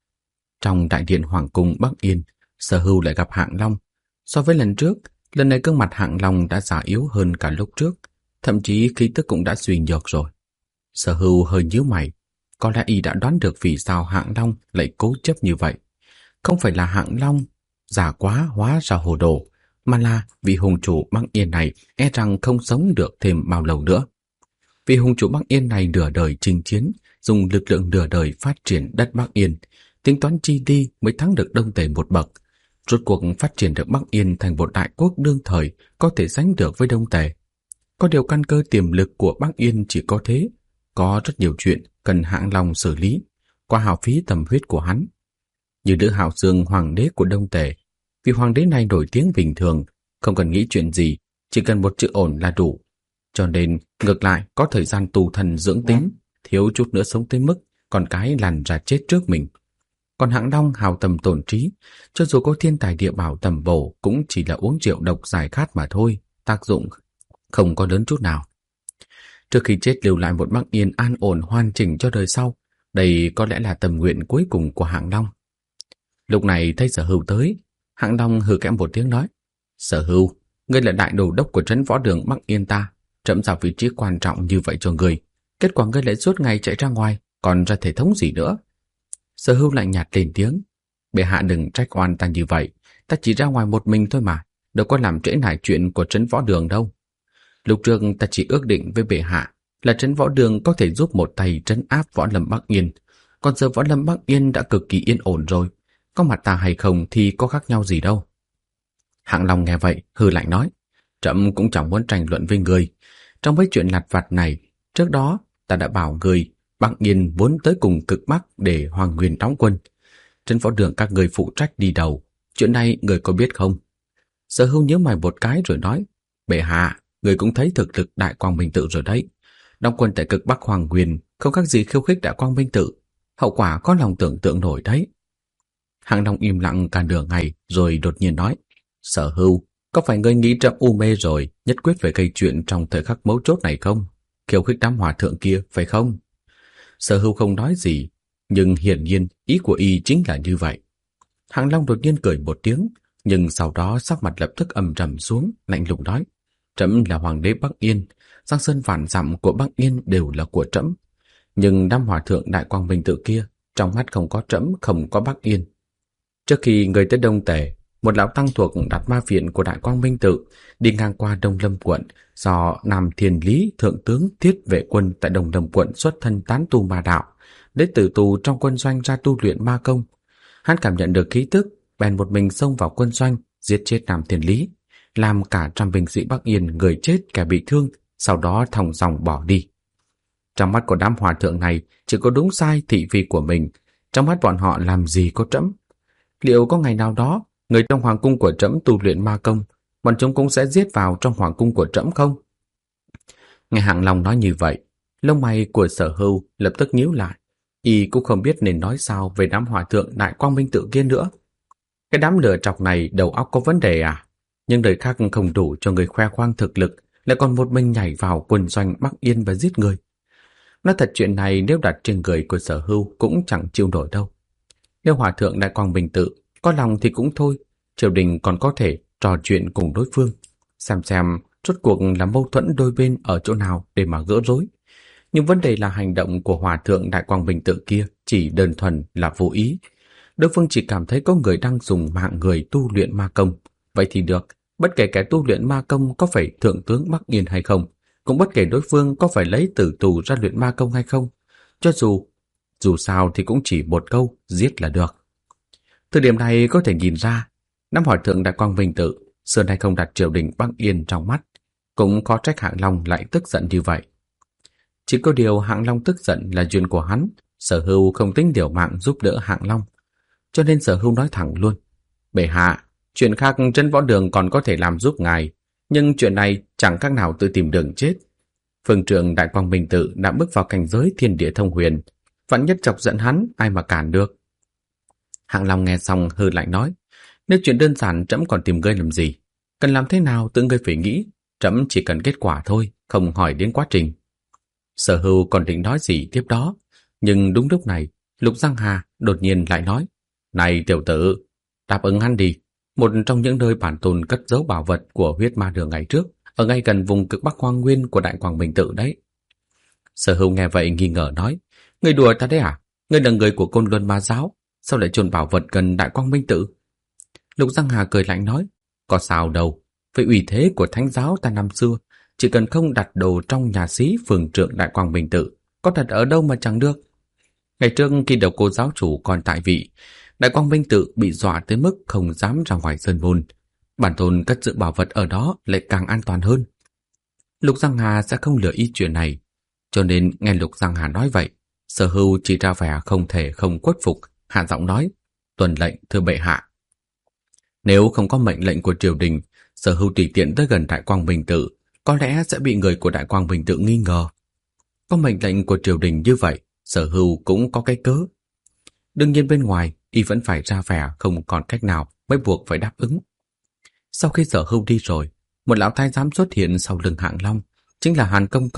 Trong đại điện hoàng cung Bắc Yên, Sở Hưu lại gặp Hạng Long. So với lần trước, lần này gương mặt Hạng Long đã già yếu hơn cả lúc trước, thậm chí khí tức cũng đã suy nhược rồi. Sở Hưu hơi nhíu mày, có lẽ y đã đoán được vì sao Hạng Long lại cố chấp như vậy. Không phải là Hạng Long già quá hóa ra hồ đồ, mà là vị hùng chủ Bắc Yên này e rằng không sống được thêm bao lâu nữa. Vị hùng chủ Bắc Yên này nửa đời chinh chiến, dùng lực lượng nửa đời phát triển đất Bắc Yên, tính toán chi đi mới thắng được Đông Tề một bậc. Rốt cuộc phát triển được Bắc Yên thành một đại quốc đương thời có thể sánh được với Đông Tề. Có điều căn cơ tiềm lực của Bắc Yên chỉ có thế, có rất nhiều chuyện cần Hạng Long xử lý, qua hao phí tầm huyết của hắn. Như Lữ Hạo Dương, hoàng đế của Đông Tề, vì hoàng đế này nổi tiếng bình thường, không cần nghĩ chuyện gì, chỉ cần một chữ ổn là đủ. Cho nên ngược lại có thời gian tu thần dưỡng tính, thiếu chút nữa sống tới mức con cái lằn ra chết trước mình. Còn Hạng Long hào tầm tổn trí, cho dù có thiên tài địa bảo tầm bổ cũng chỉ là uống rượu độc giải khát mà thôi, tác dụng không có lớn chút nào. Trước khi chết lưu lại một Bắc Yên an ổn hoàn chỉnh cho đời sau. Đây có lẽ là tâm nguyện cuối cùng của Hạng Long. Lúc này thấy Sở Hưu tới, Hạng Long hừ kẽm một tiếng nói: Sở Hưu, ngươi là đại đồ đốc của trấn võ đường Bắc Yên ta, trẫm giao vị trí quan trọng như vậy cho ngươi, kết quả ngươi lại suốt ngày chạy ra ngoài, còn ra thể thống gì nữa? Sở Hưu lạnh nhạt lên tiếng: Bệ hạ đừng trách oan ta như vậy, ta chỉ ra ngoài một mình thôi mà, đâu có làm trễ nải chuyện của trấn võ đường đâu. Lúc trước ta chỉ ước định với bệ hạ là trấn võ đường có thể giúp một tay trấn áp võ lâm Bắc Yên, còn giờ võ lâm Bắc Yên đã cực kỳ yên ổn rồi, có mặt ta hay không thì có khác nhau gì đâu. Hạng Long nghe vậy hừ lạnh nói: Trẫm cũng chẳng muốn tranh luận với người. Trong mấy chuyện lặt vặt này, trước đó ta đã bảo người Bắc Yên vốn tới cùng cực Bắc để Hoàng Nguyên đóng quân. Trấn võ đường các người phụ trách đi đầu, chuyện này người có biết không? Sở Hưu nhớ mày một cái rồi nói: Bệ hạ, người cũng thấy thực lực Đại Quang Minh Tự rồi đấy. Đóng quân tại cực Bắc Hoàng Nguyên không khác gì khiêu khích Đại Quang Minh Tự, hậu quả có lòng tưởng tượng nổi đấy. Hạng Long im lặng cả nửa ngày rồi đột nhiên nói: Sở Hưu, có phải ngươi nghĩ trẫm u mê rồi, nhất quyết phải gây chuyện trong thời khắc mấu chốt này không? Khiêu khích đám hòa thượng kia, phải không? Sở Hưu không nói gì, nhưng hiển nhiên ý của y chính là như vậy. Hạng Long đột nhiên cười một tiếng, nhưng sau đó sắc mặt lập tức âm trầm xuống, lạnh lùng nói: Trẫm là hoàng đế Bắc Yên, giang sơn vạn dặm của Bắc Yên đều là của trẫm. Nhưng đám hòa thượng Đại Quang Minh Tự kia, trong mắt không có trẫm, không có Bắc Yên. Trước khi người tới Đông Tề, một lão tăng thuộc Đạt Ma Viện của Đại Quang Minh Tự đi ngang qua Đông Lâm quận, do Nam Thiên Lý thượng tướng Thiết Vệ Quân tại Đông Lâm quận xuất thân tán tu ma đạo, đến tử tù trong quân doanh ra tu luyện ma công. Hắn cảm nhận được khí tức, bèn một mình xông vào quân doanh, giết chết Nam Thiên Lý, làm cả trăm binh sĩ Bắc Yên người chết kẻ bị thương, sau đó thòng dòng bỏ đi. Trong mắt của đám hòa thượng này chỉ có đúng sai thị phi của mình, trong mắt bọn họ làm gì có trẫm. Liệu có ngày nào đó người trong hoàng cung của trẫm tu luyện ma công, bọn chúng cũng sẽ giết vào trong hoàng cung của trẫm không? Nghe Hạng Long nói như vậy, lông mày của Sở Hưu lập tức nhíu lại, y cũng không biết nên nói sao về đám hòa thượng Đại Quang Minh Tự kia nữa. Cái đám lừa chọc này đầu óc có vấn đề à? Nhưng đời khác không đủ cho người khoe khoang thực lực, lại còn một mình nhảy vào quân doanh Bắc Yên và giết người. Nói thật, chuyện này nếu đặt trên người của Sở Hưu cũng chẳng chịu nổi đâu. Nếu hòa thượng Đại Quang Minh Tự có lòng thì cũng thôi, triều đình còn có thể trò chuyện cùng đối phương, xem rốt cuộc là mâu thuẫn đôi bên ở chỗ nào để mà gỡ rối. Nhưng vấn đề là hành động của hòa thượng Đại Quang Minh Tự kia chỉ đơn thuần là vô ý. Đối phương chỉ cảm thấy có người đang dùng mạng người tu luyện ma công, vậy thì được, bất kể kẻ tu luyện ma công có phải thượng tướng Bắc Yên hay không, cũng bất kể đối phương có phải lấy tử tù ra luyện ma công hay không, cho dù sao thì cũng chỉ một câu giết là được. Từ điểm này có thể nhìn ra, năm hòa thượng Đại Quang Minh Tự xưa nay không đặt triều đình Bắc Yên trong mắt, cũng có trách Hạng Long lại tức giận như vậy. Chỉ có điều Hạng Long tức giận là chuyện của hắn, Sở Hưu không tính điều mạng giúp đỡ Hạng Long, cho nên Sở Hưu nói thẳng luôn: Bệ hạ, chuyện khác trấn võ đường còn có thể làm giúp ngài, nhưng chuyện này chẳng khác nào tự tìm đường chết. Phương trưởng Đại Quang Minh Tự đã bước vào cảnh giới thiên địa thông huyền, vạn nhất chọc giận hắn, ai mà cản được. Hạng Long nghe xong hừ lạnh nói: Nếu chuyện đơn giản trẫm còn tìm ngươi làm gì? Cần làm thế nào tự ngươi phải nghĩ, trẫm chỉ cần kết quả thôi, không hỏi đến quá trình. Sở Hưu còn định nói gì tiếp đó, nhưng đúng lúc này Lục Giang Hà đột nhiên lại nói: Này tiểu tử, đáp ứng hắn đi, một trong những nơi bản tôn cất giấu bảo vật của huyết ma đường ngày trước, ở ngay gần vùng cực Bắc Hoang Nguyên của Đại Quang Minh Tự đấy. Sở Hưu nghe vậy nghi ngờ nói: Ngươi đùa ta đấy à? Ngươi là người của Côn Luân Ma Giáo, sao lại chôn bảo vật gần Đại Quang Minh Tự? Lục Giang Hà cười lạnh nói: Có sao đâu, với ủy thế của Thánh giáo ta năm xưa, chỉ cần không đặt đồ trong nhà xí phường trượng Đại Quang Minh Tự, có đặt ở đâu mà chẳng được. Ngày trước khi đầu cô giáo chủ còn tại vị, Đại Quang Minh Tự bị dọa tới mức không dám ra ngoài sơn môn, bản tôn cất giữ bảo vật ở đó lại càng an toàn hơn. Lục Giang Hà sẽ không lừa ý chuyện này, cho nên nghe Lục Giang Hà nói vậy, Sở Hưu chỉ ra vẻ không thể không khuất phục, hạ giọng nói: Tuân lệnh thưa bệ hạ. Nếu không có mệnh lệnh của triều đình, Sở Hưu tùy tiện tới gần Đại Quang Minh Tự, có lẽ sẽ bị người của Đại Quang Minh Tự nghi ngờ. Có mệnh lệnh của triều đình như vậy, Sở Hưu cũng có cái cớ. Đương nhiên bên ngoài, y vẫn phải ra vẻ không còn cách nào mới buộc phải đáp ứng. Sau khi Sở Hưu đi rồi, một lão thái giám xuất hiện sau lưng Hạng Long, chính là Hàn Công Công,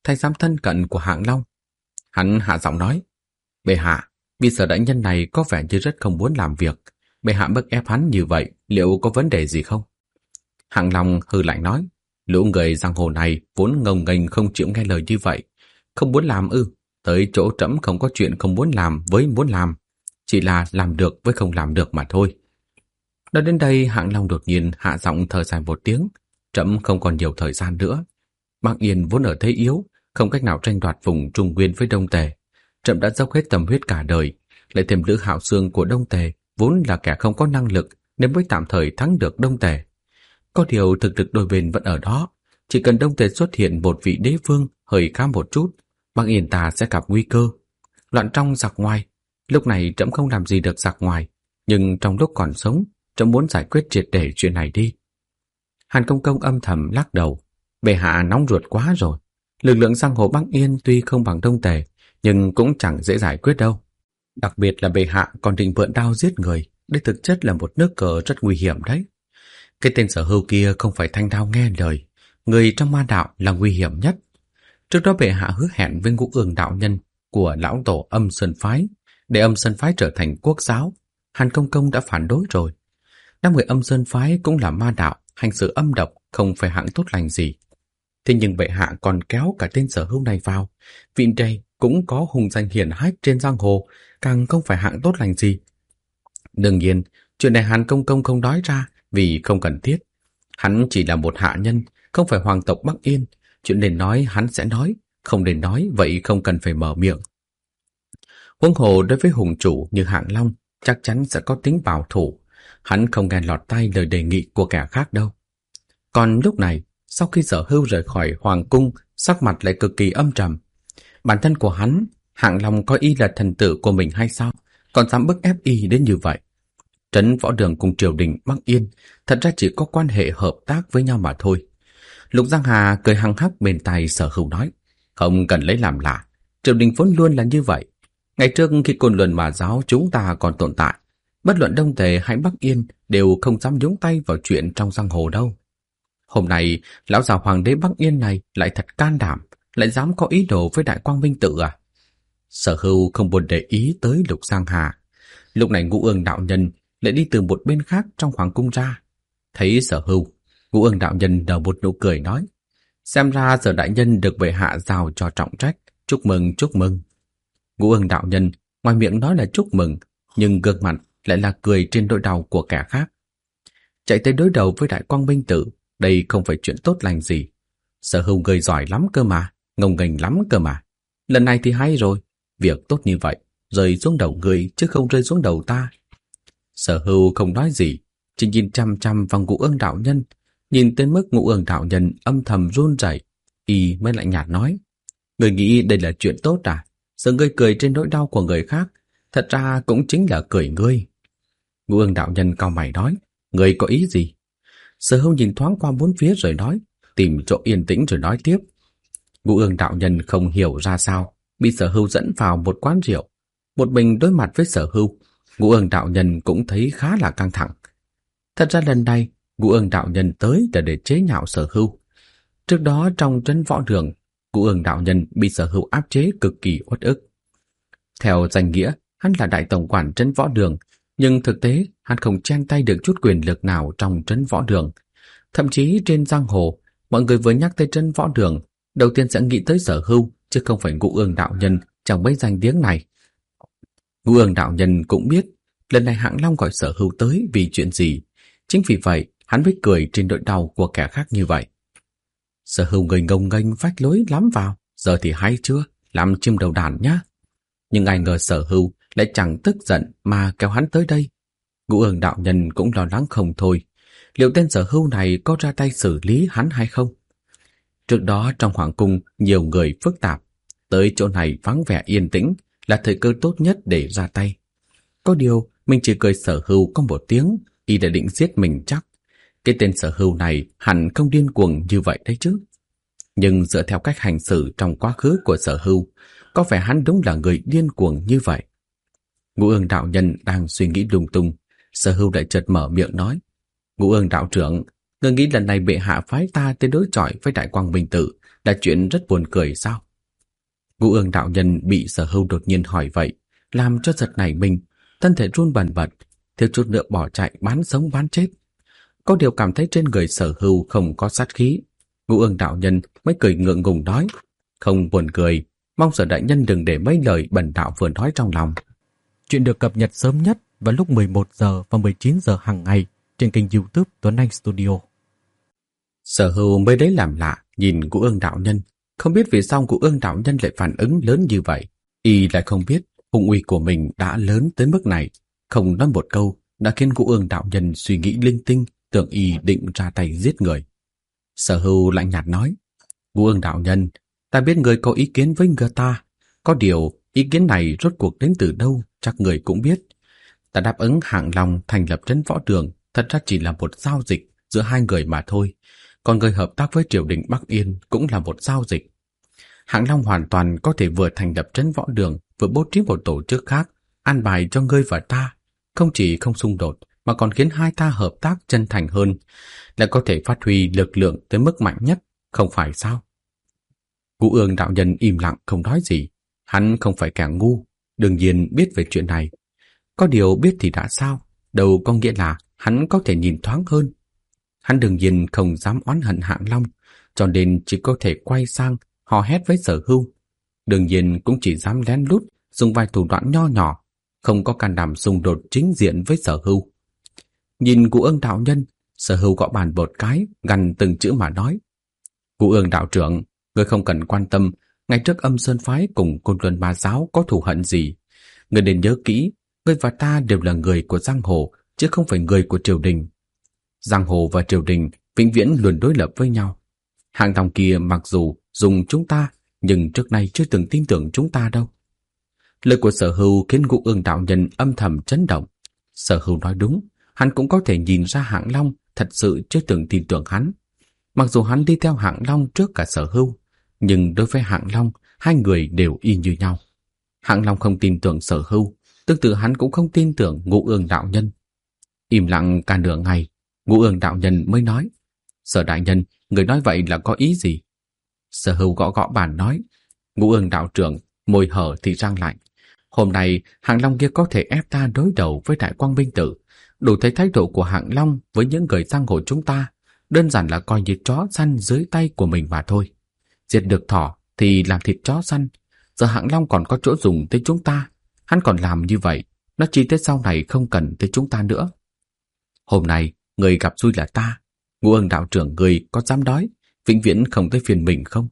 thái giám thân cận của Hạng Long. Hắn hạ giọng nói, bệ hạ, vị Sở đại nhân này có vẻ như rất không muốn làm việc. Bệ hạ bức ép hắn như vậy, liệu có vấn đề gì không? Hạng Long hừ lạnh nói, lũ người giang hồ này vốn ngông nghênh không chịu nghe lời như vậy. Không muốn làm ư? Tới chỗ trẫm không có chuyện không muốn làm với muốn làm, chỉ là làm được với không làm được mà thôi. Nói đến đây, Hạng Long đột nhiên hạ giọng thở dài một tiếng. Trẫm không còn nhiều thời gian nữa. Bác Yên vốn ở thế yếu, không cách nào tranh đoạt vùng Trung Nguyên với Đông Tề. Trẫm đã dốc hết tâm huyết cả đời, lại thêm Lữ Hạo Xương của Đông Tề vốn là kẻ không có năng lực nên mới tạm thời thắng được Đông Tề. Có điều thực lực đôi bên vẫn ở đó, chỉ cần Đông Tề xuất hiện một vị đế vương hơi khá một chút, Bác Yên ta sẽ gặp nguy cơ. Loạn trong giặc ngoài, lúc này trẫm không làm gì được giặc ngoài, nhưng trong lúc còn sống, trẫm muốn giải quyết triệt để chuyện này đi. Hàn Công Công âm thầm lắc đầu, bệ hạ nóng ruột quá rồi. Lực lượng giang hồ Bắc Yên tuy không bằng Đông Tề, nhưng cũng chẳng dễ giải quyết đâu. Đặc biệt là bệ hạ còn định vượn đao giết người, đây thực chất là một nước cờ rất nguy hiểm đấy. Cái tên Sở Hưu kia không phải thanh đao nghe lời, người trong ma đạo là nguy hiểm nhất. Trước đó bệ hạ hứa hẹn với Ngũ Ương đạo nhân của lão tổ Âm Sơn Phái, để Âm Sơn Phái trở thành quốc giáo. Hàn Công Công đã phản đối rồi. Năm người Âm Sơn Phái cũng là ma đạo, hành xử âm độc, không phải hạng tốt lành gì. Thế nhưng bệ hạ còn kéo cả tên Sở Hưu này vào. Vị đây cũng có hùng danh hiển hách trên giang hồ, càng không phải hạng tốt lành gì. Đương nhiên, chuyện này Hàn Công Công không nói ra vì không cần thiết. Hắn chỉ là một hạ nhân, không phải hoàng tộc Bắc Yên. Chuyện nên nói hắn sẽ nói, không nên nói vậy không cần phải mở miệng. Huống hồ đối với hùng chủ như Hạng Long chắc chắn sẽ có tính bảo thủ. Hắn không nghe lọt tai lời đề nghị của kẻ khác đâu. Còn lúc này, sau khi Sở Hưu rời khỏi hoàng cung, sắc mặt lại cực kỳ âm trầm. Bản thân của hắn, Hạng Long coi y là thần tử của mình hay sao, còn dám bức ép y đến như vậy. Trấn Võ Đường cùng triều đình Bắc Yên thật ra chỉ có quan hệ hợp tác với nhau mà thôi. Lục Giang Hà cười hăng hắc bên tai Sở Hưu nói, không cần lấy làm lạ, triều đình vốn luôn là như vậy. Ngày trước khi Côn Luân mà giáo chúng ta còn tồn tại, bất luận Đông Tề hay Bắc Yên đều không dám nhúng tay vào chuyện trong giang hồ đâu. Hôm nay, lão già hoàng đế Bắc Yên này lại thật can đảm, lại dám có ý đồ với Đại Quang Minh Tự à? Sở Hưu không buồn để ý tới Lục Giang Hà. Lúc này Ngũ Ương đạo nhân lại đi từ một bên khác trong hoàng cung ra. Thấy Sở Hưu, Ngũ Ương đạo nhân nở một nụ cười nói, xem ra Sở đại nhân được bệ hạ giao cho trọng trách, chúc mừng chúc mừng. Ngũ Ương đạo nhân ngoài miệng nói là chúc mừng, nhưng gương mặt lại là cười trên nỗi đau của kẻ khác. Chạy tới đối đầu với Đại Quang Minh Tự, đây không phải chuyện tốt lành gì. Sở Hưu người giỏi lắm cơ mà, ngông nghênh lắm cơ mà. Lần này thì hay rồi, việc tốt như vậy rơi xuống đầu người chứ không rơi xuống đầu ta. Sở Hưu không nói gì, chỉ nhìn chăm chăm vào Ngũ Ương đạo nhân. Nhìn tới mức Ngũ Ương đạo nhân âm thầm run rẩy, y mới lạnh nhạt nói, người nghĩ đây là chuyện tốt à? Giờ ngươi cười trên nỗi đau của người khác, thật ra cũng chính là cười ngươi. Ngũ Ương đạo nhân cau mày nói, ngươi có ý gì? Sở Hưu nhìn thoáng qua bốn phía rồi nói, tìm chỗ yên tĩnh rồi nói tiếp. Ngũ Ương đạo nhân không hiểu ra sao, bị Sở Hưu dẫn vào một quán rượu. Một mình đối mặt với Sở Hưu, Ngũ Ương đạo nhân cũng thấy khá là căng thẳng. Thật ra lần này, Ngũ Ương đạo nhân tới là để chế nhạo Sở Hưu. Trước đó trong Trấn Võ Đường, Ngũ Ương đạo nhân bị Sở Hưu áp chế cực kỳ uất ức. Theo danh nghĩa, hắn là đại tổng quản Trấn Võ Đường, nhưng thực tế hắn không chen tay được chút quyền lực nào trong Trấn Võ Đường. Thậm chí trên giang hồ, mọi người vừa nhắc tới Trấn Võ Đường, đầu tiên sẽ nghĩ tới Sở Hưu, chứ không phải Ngũ Ương đạo nhân trong mấy danh tiếng này. Ngũ Ương đạo nhân cũng biết lần này Hạng Long gọi Sở Hưu tới vì chuyện gì, chính vì vậy hắn mới cười trên nỗi đau của kẻ khác như vậy. Sở Hưu người ngông nghênh phách lối lắm vào, giờ thì hay chưa, làm chim đầu đàn nhá. Nhưng ai ngờ Sở Hưu lại chẳng tức giận mà kéo hắn tới đây. Ngũ Ương đạo nhân cũng lo lắng không thôi, liệu tên Sở Hưu này có ra tay xử lý hắn hay không? Trước đó trong hoàng cung nhiều người phức tạp, tới chỗ này vắng vẻ yên tĩnh là thời cơ tốt nhất để ra tay. Có điều mình chỉ cười Sở Hưu có một tiếng, y đã định giết mình chắc. Cái tên Sở Hưu này hẳn không điên cuồng như vậy đấy chứ. Nhưng dựa theo cách hành xử trong quá khứ của Sở Hưu, có vẻ hắn đúng là người điên cuồng như vậy. Ngũ Ương đạo nhân đang suy nghĩ lung tung, Sở Hưu lại chợt mở miệng nói, Ngũ Ương đạo trưởng, người nghĩ lần này bệ hạ phái ta tới đối chọi với Đại Quang Minh Tự, là chuyện rất buồn cười sao? Ngũ Ương đạo nhân bị Sở Hưu đột nhiên hỏi vậy, làm cho giật nảy mình, thân thể run bần bật, thiếu chút nữa bỏ chạy bán sống bán chết. Có điều cảm thấy trên người Sở Hưu không có sát khí, Ngũ Ương đạo nhân mới cười ngượng ngùng nói, không buồn cười, mong Sở đại nhân đừng để mấy lời bần đạo vừa nói trong lòng. Chuyện được cập nhật sớm nhất vào lúc 11 giờ và 19 giờ hàng ngày trên kênh YouTube Tuấn Anh Studio. Sở Hưu mới đấy làm lạ nhìn Ngũ Ương đạo nhân, không biết vì sao Ngũ Ương đạo nhân lại phản ứng lớn như vậy. Y lại không biết hung uy của mình đã lớn tới mức này, không nói một câu đã khiến Ngũ Ương đạo nhân suy nghĩ linh tinh, tưởng Y định ra tay giết người. Sở Hưu lạnh nhạt nói, Ngũ Ương đạo nhân, ta biết người có ý kiến với người ta, có điều ý kiến này rốt cuộc đến từ đâu chắc người cũng biết. Ta đáp ứng Hạng Long thành lập trấn võ đường thật ra chỉ là một giao dịch giữa hai người mà thôi, còn người hợp tác với triều đình Bắc Yên cũng là một giao dịch. Hạng Long hoàn toàn có thể vừa thành lập trấn võ đường, vừa bố trí một tổ chức khác, an bài cho ngươi và ta, không chỉ không xung đột mà còn khiến hai ta hợp tác chân thành hơn, lại có thể phát huy lực lượng tới mức mạnh nhất, không phải sao? Ngũ Ương đạo nhân im lặng không nói gì, hắn không phải kẻ ngu, đương nhiên biết về chuyện này. Có điều biết thì đã sao, đâu có nghĩa là hắn có thể nhìn thoáng hơn. Hắn đương nhiên không dám oán hận Hạng Long, cho nên chỉ có thể quay sang hò hét với Sở Hưu. Đương nhiên cũng chỉ dám lén lút dùng vài thủ đoạn nho nhỏ, không có can đảm xung đột chính diện với Sở Hưu. Nhìn Ngũ Ương đạo nhân, Sở Hưu gõ bàn một cái, gằn từng chữ mà nói, Ngũ Ương đạo trưởng, ngươi không cần quan tâm ngày trước Âm Sơn phái cùng Côn Luân Ma giáo có thù hận gì. Ngươi nên nhớ kỹ, ngươi và ta đều là người của giang hồ, chứ không phải người của triều đình. Giang hồ và triều đình vĩnh viễn luôn đối lập với nhau. Hạng Long kia mặc dù dùng chúng ta, nhưng trước nay chưa từng tin tưởng chúng ta đâu. Lời của Sở Hưu khiến Ngũ Ương đạo nhân âm thầm chấn động. Sở Hưu nói đúng, hắn cũng có thể nhìn ra Hạng Long thật sự chưa từng tin tưởng hắn. Mặc dù hắn đi theo Hạng Long trước cả Sở Hưu, nhưng đối với Hạng Long, hai người đều y như nhau. Hạng Long không tin tưởng Sở Hưu, tương tự hắn cũng không tin tưởng Ngũ Ương đạo nhân. Im lặng cả nửa ngày, Ngũ Ương đạo nhân mới nói, Sở đại nhân, người nói vậy là có ý gì? Sở Hưu gõ gõ bàn nói, Ngũ Ương đạo trưởng, môi hở thì răng lạnh. Hôm nay Hạng Long kia có thể ép ta đối đầu với Đại Quang Minh Tử, đủ thấy thái độ của Hạng Long với những người giang hồ chúng ta, đơn giản là coi như chó săn dưới tay của mình mà thôi. Diệt được thỏ thì làm thịt chó săn, giờ Hạng Long còn có chỗ dùng tới chúng ta, hắn còn làm như vậy, nó chỉ tới sau này không cần tới chúng ta nữa. Hôm nay người gặp xui là ta, Ngũ Ương đạo trưởng, người có dám đói vĩnh viễn không tới phiền mình không?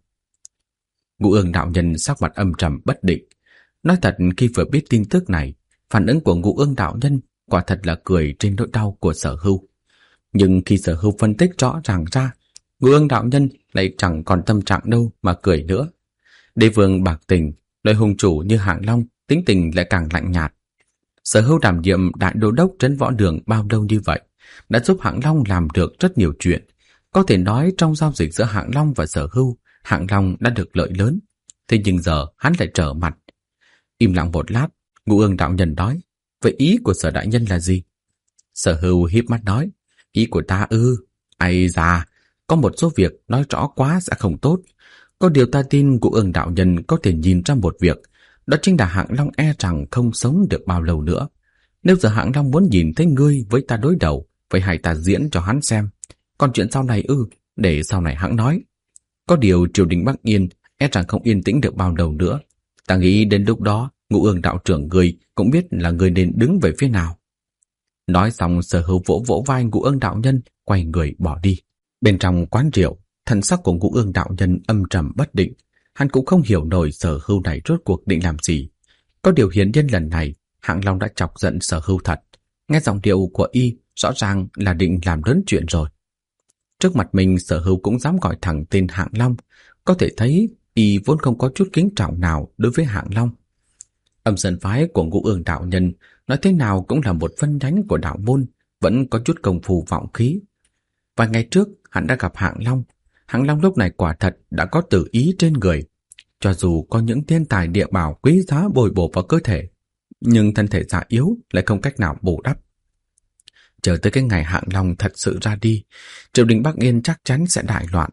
Ngũ Ương đạo nhân sắc mặt âm trầm bất định. Nói thật, khi vừa biết tin tức này, phản ứng của Ngũ Ương đạo nhân quả thật là cười trên nỗi đau của Sở Hưu. Nhưng khi Sở Hưu phân tích rõ ràng ra, Ngũ Ương đạo nhân lại chẳng còn tâm trạng đâu mà cười nữa. Đế vương bạc tình, loại hùng chủ như Hạng Long tính tình lại càng lạnh nhạt. Sở Hưu đảm nhiệm đại đô đốc trấn võ đường bao lâu như vậy, đã giúp Hạng Long làm được rất nhiều chuyện. Có thể nói trong giao dịch giữa Hạng Long và Sở Hưu, Hạng Long đã được lợi lớn. Thế nhưng giờ hắn lại trở mặt. Im lặng một lát, Ngũ Ương đạo nhân nói, vậy ý của Sở đại nhân là gì? Sở Hưu híp mắt nói, ý của ta ai già, có một số việc nói rõ quá sẽ không tốt. Có điều ta tin Ngũ Ương đạo nhân có thể nhìn ra một việc, đó chính là Hạng Long e rằng không sống được bao lâu nữa. Nếu giờ Hạng Long muốn nhìn thấy ngươi với ta đối đầu, vậy hãy ta diễn cho hắn xem. Còn chuyện sau này để sau này hắn nói. Có điều triều đình Bắc Yên e rằng không yên tĩnh được bao lâu nữa. Ta nghĩ đến lúc đó Ngũ Ương đạo trưởng người cũng biết là người nên đứng về phía nào. Nói xong, Sở Hưu vỗ vỗ vai Ngũ Ương đạo nhân, quay người bỏ đi. Bên trong quán rượu, thần sắc của Ngũ Ương đạo nhân âm trầm bất định. Hắn cũng không hiểu nổi Sở Hưu này rốt cuộc định làm gì. Có điều hiển nhiên lần này Hạng Long đã chọc giận Sở Hưu thật. Nghe giọng điệu của y rõ ràng là định làm lớn chuyện rồi. Trước mặt mình, Sở Hưu cũng dám gọi thẳng tên Hạng Long. Có thể thấy y vốn không có chút kính trọng nào đối với Hạng Long. Âm Sơn phái của Ngũ Ương đạo nhân nói thế nào cũng là một phân nhánh của đạo môn, vẫn có chút công phu vọng khí. Vài ngày trước hắn đã gặp Hạng Long. Hạng Long lúc này quả thật đã có tử ý trên người. Cho dù có những thiên tài địa bảo quý giá bồi bổ vào cơ thể, nhưng thân thể già yếu lại không cách nào bù đắp. Chờ tới cái ngày Hạng Long thật sự ra đi, triều đình Bắc Yên chắc chắn sẽ đại loạn.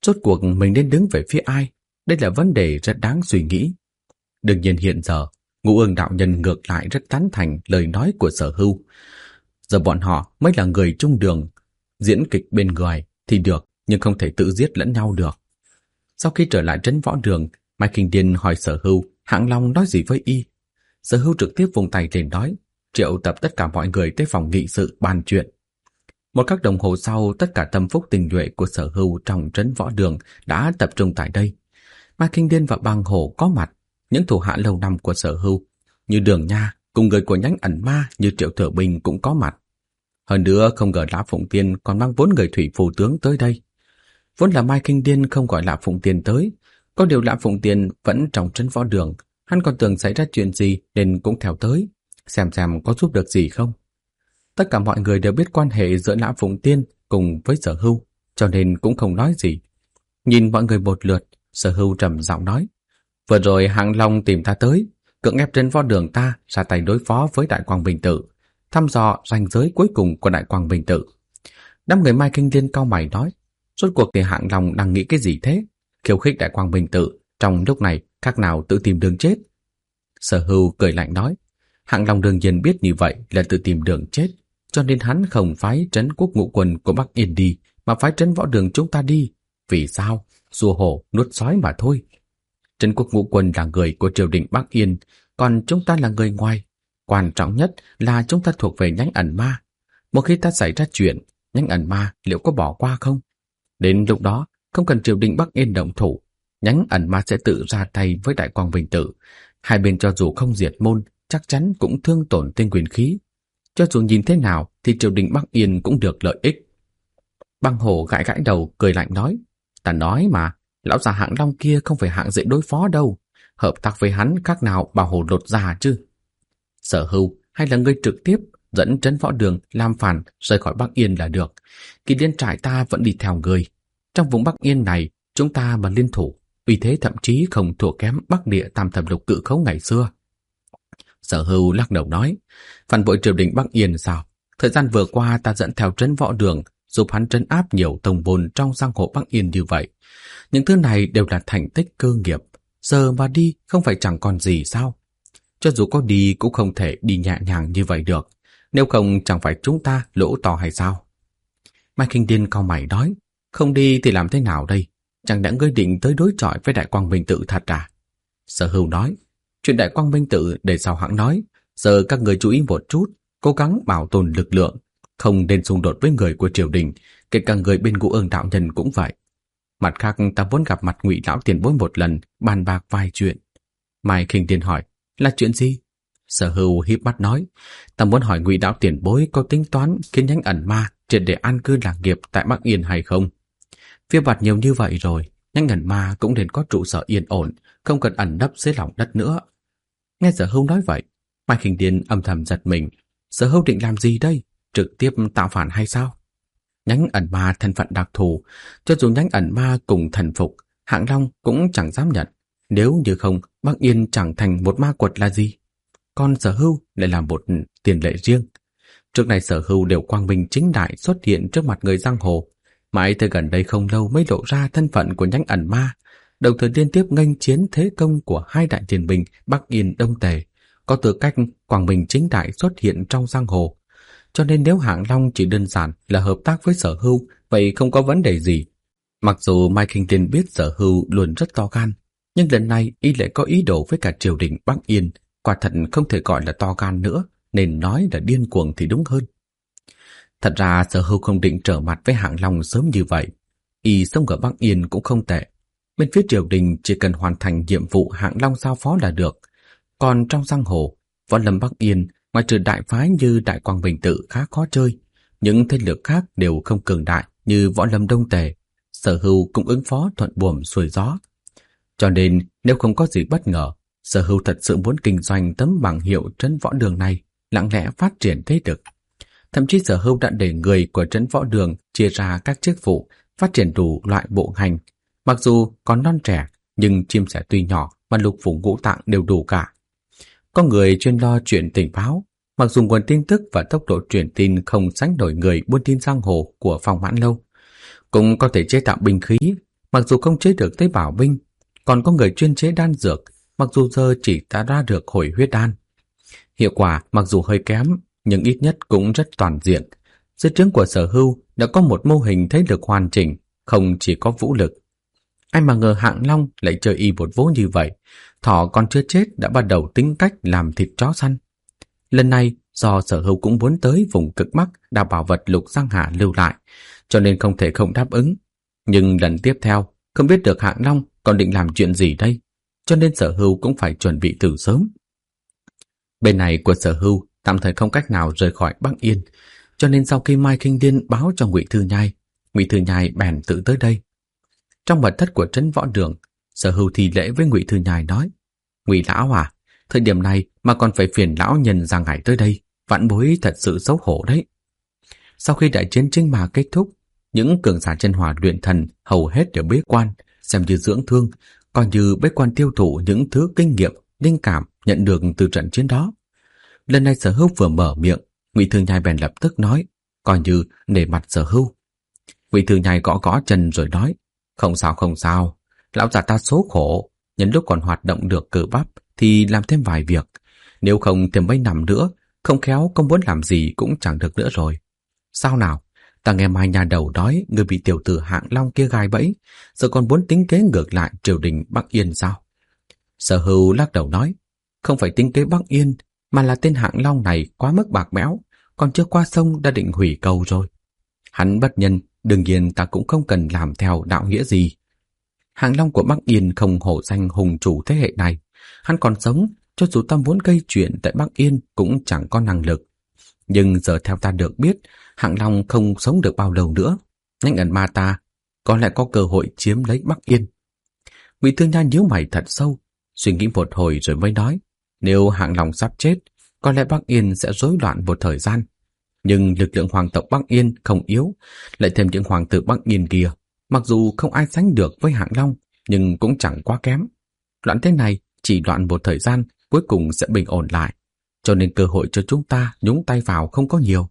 Rốt cuộc mình nên đứng về phía ai? Đây là vấn đề rất đáng suy nghĩ. Đương nhiên hiện giờ, Ngũ Ương đạo nhân ngược lại rất tán thành lời nói của Sở Hưu. Giờ bọn họ mới là người chung đường, diễn kịch bên người thì được, nhưng không thể tự giết lẫn nhau được. Sau khi trở lại trấn võ đường, Mai Kinh Điên hỏi Sở Hưu Hạng Long nói gì với y. Sở Hưu trực tiếp vung tay lên nói, triệu tập tất cả mọi người tới phòng nghị sự bàn chuyện. Một khắc đồng hồ sau, tất cả tâm phúc tình nhuệ của Sở Hưu trong trấn võ đường đã tập trung tại đây. Mai Kinh Điên và Bang Hổ có mặt, những thủ hạ lâu năm của Sở Hưu như Đường Nha cùng người của nhánh ẩn ma như Triệu Thừa Bình cũng có mặt. Hơn nữa không ngờ Lã Phụng Tiên còn mang 4 người thủy phù tướng tới đây. Vốn là Mai Kinh Điên không gọi Lã Phụng Tiên tới, có điều Lã Phụng Tiên vẫn trong trấn võ đường, hắn còn tưởng xảy ra chuyện gì nên cũng theo tới, xem có giúp được gì không. Tất cả mọi người đều biết quan hệ giữa Lã Phụng Tiên cùng với Sở Hưu, cho nên cũng không nói gì. Nhìn mọi người một lượt, Sở Hưu trầm giọng nói, vừa rồi Hạng Long tìm ta tới, cưỡng ép trấn võ đường ta ra tay đối phó với Đại Quang Bình Tự, thăm dò ranh giới cuối cùng của Đại Quang Bình Tự. Đám người Mai Kinh Điên cau mày nói, rốt cuộc thì Hạng Long đang nghĩ cái gì thế? Khiêu khích Đại Quang Bình Tự, trong lúc này khác nào tự tìm đường chết. Sở Hưu cười lạnh nói, Hạng Long đương nhiên biết như vậy là tự tìm đường chết, cho nên hắn không phái trấn quốc ngũ quân của Bắc Yên đi, mà phái trấn võ đường chúng ta đi. Vì sao? Rùa hổ nuốt sói mà thôi. Trấn quốc ngũ quân là người của triều đình Bắc Yên, còn chúng ta là người ngoài. Quan trọng nhất là chúng ta thuộc về nhánh ẩn ma. Một khi ta xảy ra chuyện, nhánh ẩn ma liệu có bỏ qua không? Đến lúc đó, không cần triều đình Bắc Yên động thủ, nhánh ẩn ma sẽ tự ra tay với Đại Quang Bình Tự. Hai bên cho dù không diệt môn, chắc chắn cũng thương tổn tên quyền khí. Cho dù nhìn thế nào thì triều đình Bắc Yên cũng được lợi ích. Băng Hổ gãi gãi đầu cười lạnh nói, ta nói mà, lão già Hạng Long kia không phải hạng dễ đối phó đâu, hợp tác với hắn khác nào bảo hổ lột da chứ. Sở Hưu hay là ngươi trực tiếp dẫn trấn võ đường làm phản rời khỏi Bắc Yên là được. Kỳ Liên trại ta vẫn đi theo người. Trong vùng Bắc Yên này, chúng ta mà liên thủ, uy thế thậm chí không thua kém Bắc Địa Tam Thập Lục Cự Khấu ngày xưa. Sở Hưu lắc đầu nói, phản bội triều đình Bắc Yên sao? Thời gian vừa qua ta dẫn theo trấn võ đường, giúp hắn trấn áp nhiều tông môn trong giang hồ Bắc Yên như vậy. Những thứ này đều là thành tích cơ nghiệp, giờ mà đi không phải chẳng còn gì sao? Cho dù có đi cũng không thể đi nhẹ nhàng như vậy được, nếu không chẳng phải chúng ta lỗ to hay sao? Mai Kinh Điên cau mày nói, không đi thì làm thế nào đây? Chẳng lẽ ngươi định tới đối chọi với Đại Quang Minh Tự thật à? Sở Hưu nói, chuyện Đại Quang Minh Tự để sau hãng nói, giờ các người chú ý một chút, cố gắng bảo tồn lực lượng, không nên xung đột với người của triều đình, kể cả người bên Ngũ Ương đạo nhân cũng vậy. Mặt khác ta muốn gặp mặt Ngụy lão tiền bối một lần, bàn bạc vài chuyện. Mai Kinh Điên hỏi, là chuyện gì? Sở Hưu híp mắt nói, ta muốn hỏi Ngụy lão tiền bối có tính toán khiến nhánh ẩn ma triệt để an cư lạc nghiệp tại Bắc Yên hay không? Phía bạt nhiều như vậy rồi, nhánh ẩn ma cũng nên có trụ sở yên ổn, không cần ẩn nấp dưới lòng đất nữa. Nghe Sở Hưu nói vậy, Mai Kinh Điên âm thầm giật mình. Sở Hưu định làm gì đây? Trực tiếp tạo phản hay sao? Nhánh ẩn ma thân phận đặc thù, cho dù nhánh ẩn ma cùng thần phục, Hạng Long cũng chẳng dám nhận. Nếu như không, Bắc Yên chẳng thành một ma quật là gì? Còn Sở Hưu lại là một tiền lệ riêng. Trước này Sở Hưu đều quang minh chính đại xuất hiện trước mặt người giang hồ. Mãi tới gần đây không lâu mới lộ ra thân phận của nhánh ẩn ma, đồng thời liên tiếp nghênh chiến thế công của hai đại tiền binh Bắc Yên Đông Tề, có tư cách quang minh chính đại xuất hiện trong giang hồ. Cho nên nếu Hạng Long chỉ đơn giản là hợp tác với Sở Hưu, vậy không có vấn đề gì. Mặc dù Mai Kinh Điên biết Sở Hưu luôn rất to gan, nhưng lần này y lại có ý đồ với cả triều đình Bắc Yên, quả thật không thể gọi là to gan nữa, nên nói là điên cuồng thì đúng hơn. Thật ra Sở Hưu không định trở mặt với Hạng Long sớm như vậy. Y sống ở Bắc Yên cũng không tệ. Bên phía triều đình chỉ cần hoàn thành nhiệm vụ Hạng Long giao phó là được. Còn trong giang hồ, võ lâm Bắc Yên, ngoài trừ đại phái như Đại Quang Bình Tự khá khó chơi, những thế lực khác đều không cường đại như võ lâm Đông Tề. Sở Hưu cũng ứng phó thuận buồm xuôi gió. Cho nên nếu không có gì bất ngờ, Sở Hưu thật sự muốn kinh doanh tấm bảng hiệu trấn võ đường này, lặng lẽ phát triển thế lực. Thậm chí Sở Hưu đã để người của trấn võ đường chia ra các chức vụ, phát triển đủ loại bộ ngành. Mặc dù còn non trẻ, nhưng chim sẻ tuy nhỏ mà lục phủ ngũ tạng đều đủ cả. Có người chuyên lo chuyện tình báo, mặc dù nguồn tin tức và tốc độ truyền tin không sánh nổi người buôn tin giang hồ của Phong Mãn Lâu. Cũng có thể chế tạo binh khí, Mặc dù không chế được tế bào binh, còn có người chuyên chế đan dược, mặc dù giờ chỉ ta ra được hồi huyết đan. Hiệu quả mặc dù hơi kém, nhưng ít nhất cũng rất toàn diện. Dưới trướng của Sở Hưu đã có một mô hình thế lực hoàn chỉnh, không chỉ có vũ lực. Ai mà ngờ Hạng Long lại chơi y một vố như vậy, thỏ còn chưa chết đã bắt đầu tính cách làm thịt chó săn. Lần này, do Sở Hưu cũng muốn tới vùng cực Bắc đào bảo vật Lục Giang Hà lưu lại, cho nên không thể không đáp ứng. Nhưng lần tiếp theo, không biết được Hạng Long còn định làm chuyện gì đây, cho nên Sở Hưu cũng phải chuẩn bị từ sớm. Bên này của Sở Hưu tạm thời không cách nào rời khỏi Bắc Yên, cho nên sau khi Mai Kinh Điên báo cho Ngụy Thư Nhai bèn tự tới đây. Trong mật thất của trấn Võ Đường, Sở Hưu thi lễ với Ngụy Thư Nhai nói: "Ngụy lão à, thời điểm này mà còn phải phiền lão nhân ra ngài tới đây, vãn bối thật sự xấu hổ đấy." Sau khi đại chiến Trinh Mà kết thúc, những cường giả chân hỏa luyện thần hầu hết đều bế quan, xem như dưỡng thương, coi như bế quan tiêu thụ những thứ kinh nghiệm, linh cảm nhận được từ trận chiến đó. Lần này Sở Hưu vừa mở miệng, Ngụy Thư Nhai bèn lập tức nói, coi như nể mặt Sở Hưu. Ngụy Thư Nhai gõ gõ chân rồi nói: không sao, lão già ta số khổ, nhân lúc còn hoạt động được cơ bắp thì làm thêm vài việc, nếu không thêm mấy năm nữa, không khéo không muốn làm gì cũng chẳng được nữa rồi. Sao nào, ta nghe Mai nhà đầu nói người bị tiểu tử Hạng Long kia gài bẫy, giờ còn muốn tính kế ngược lại triều đình Bắc Yên sao? Sở Hưu lắc đầu nói: không phải tính kế Bắc Yên, mà là tên Hạng Long này quá mức bạc bẽo, còn chưa qua sông đã định hủy cầu rồi. Hắn bất nhân, đương nhiên ta cũng không cần làm theo đạo nghĩa gì. Hạng Long của Bắc Yên không hổ danh hùng chủ thế hệ này. Hắn còn sống, cho dù ta muốn gây chuyện tại Bắc Yên cũng chẳng có năng lực. Nhưng giờ theo ta được biết, Hạng Long không sống được bao lâu nữa. Nhanh ẩn ma ta có lẽ có cơ hội chiếm lấy Bắc Yên. Ngụy Thư Nhai nhíu mày thật sâu, suy nghĩ một hồi rồi mới nói: nếu Hạng Long sắp chết, có lẽ Bắc Yên sẽ rối loạn một thời gian. Nhưng lực lượng hoàng tộc Bắc Yên không yếu, lại thêm những hoàng tử Bắc Yên kia, mặc dù không ai sánh được với Hạng Long, nhưng cũng chẳng quá kém. Loạn thế này chỉ loạn một thời gian, cuối cùng sẽ bình ổn lại, cho nên cơ hội cho chúng ta nhúng tay vào không có nhiều.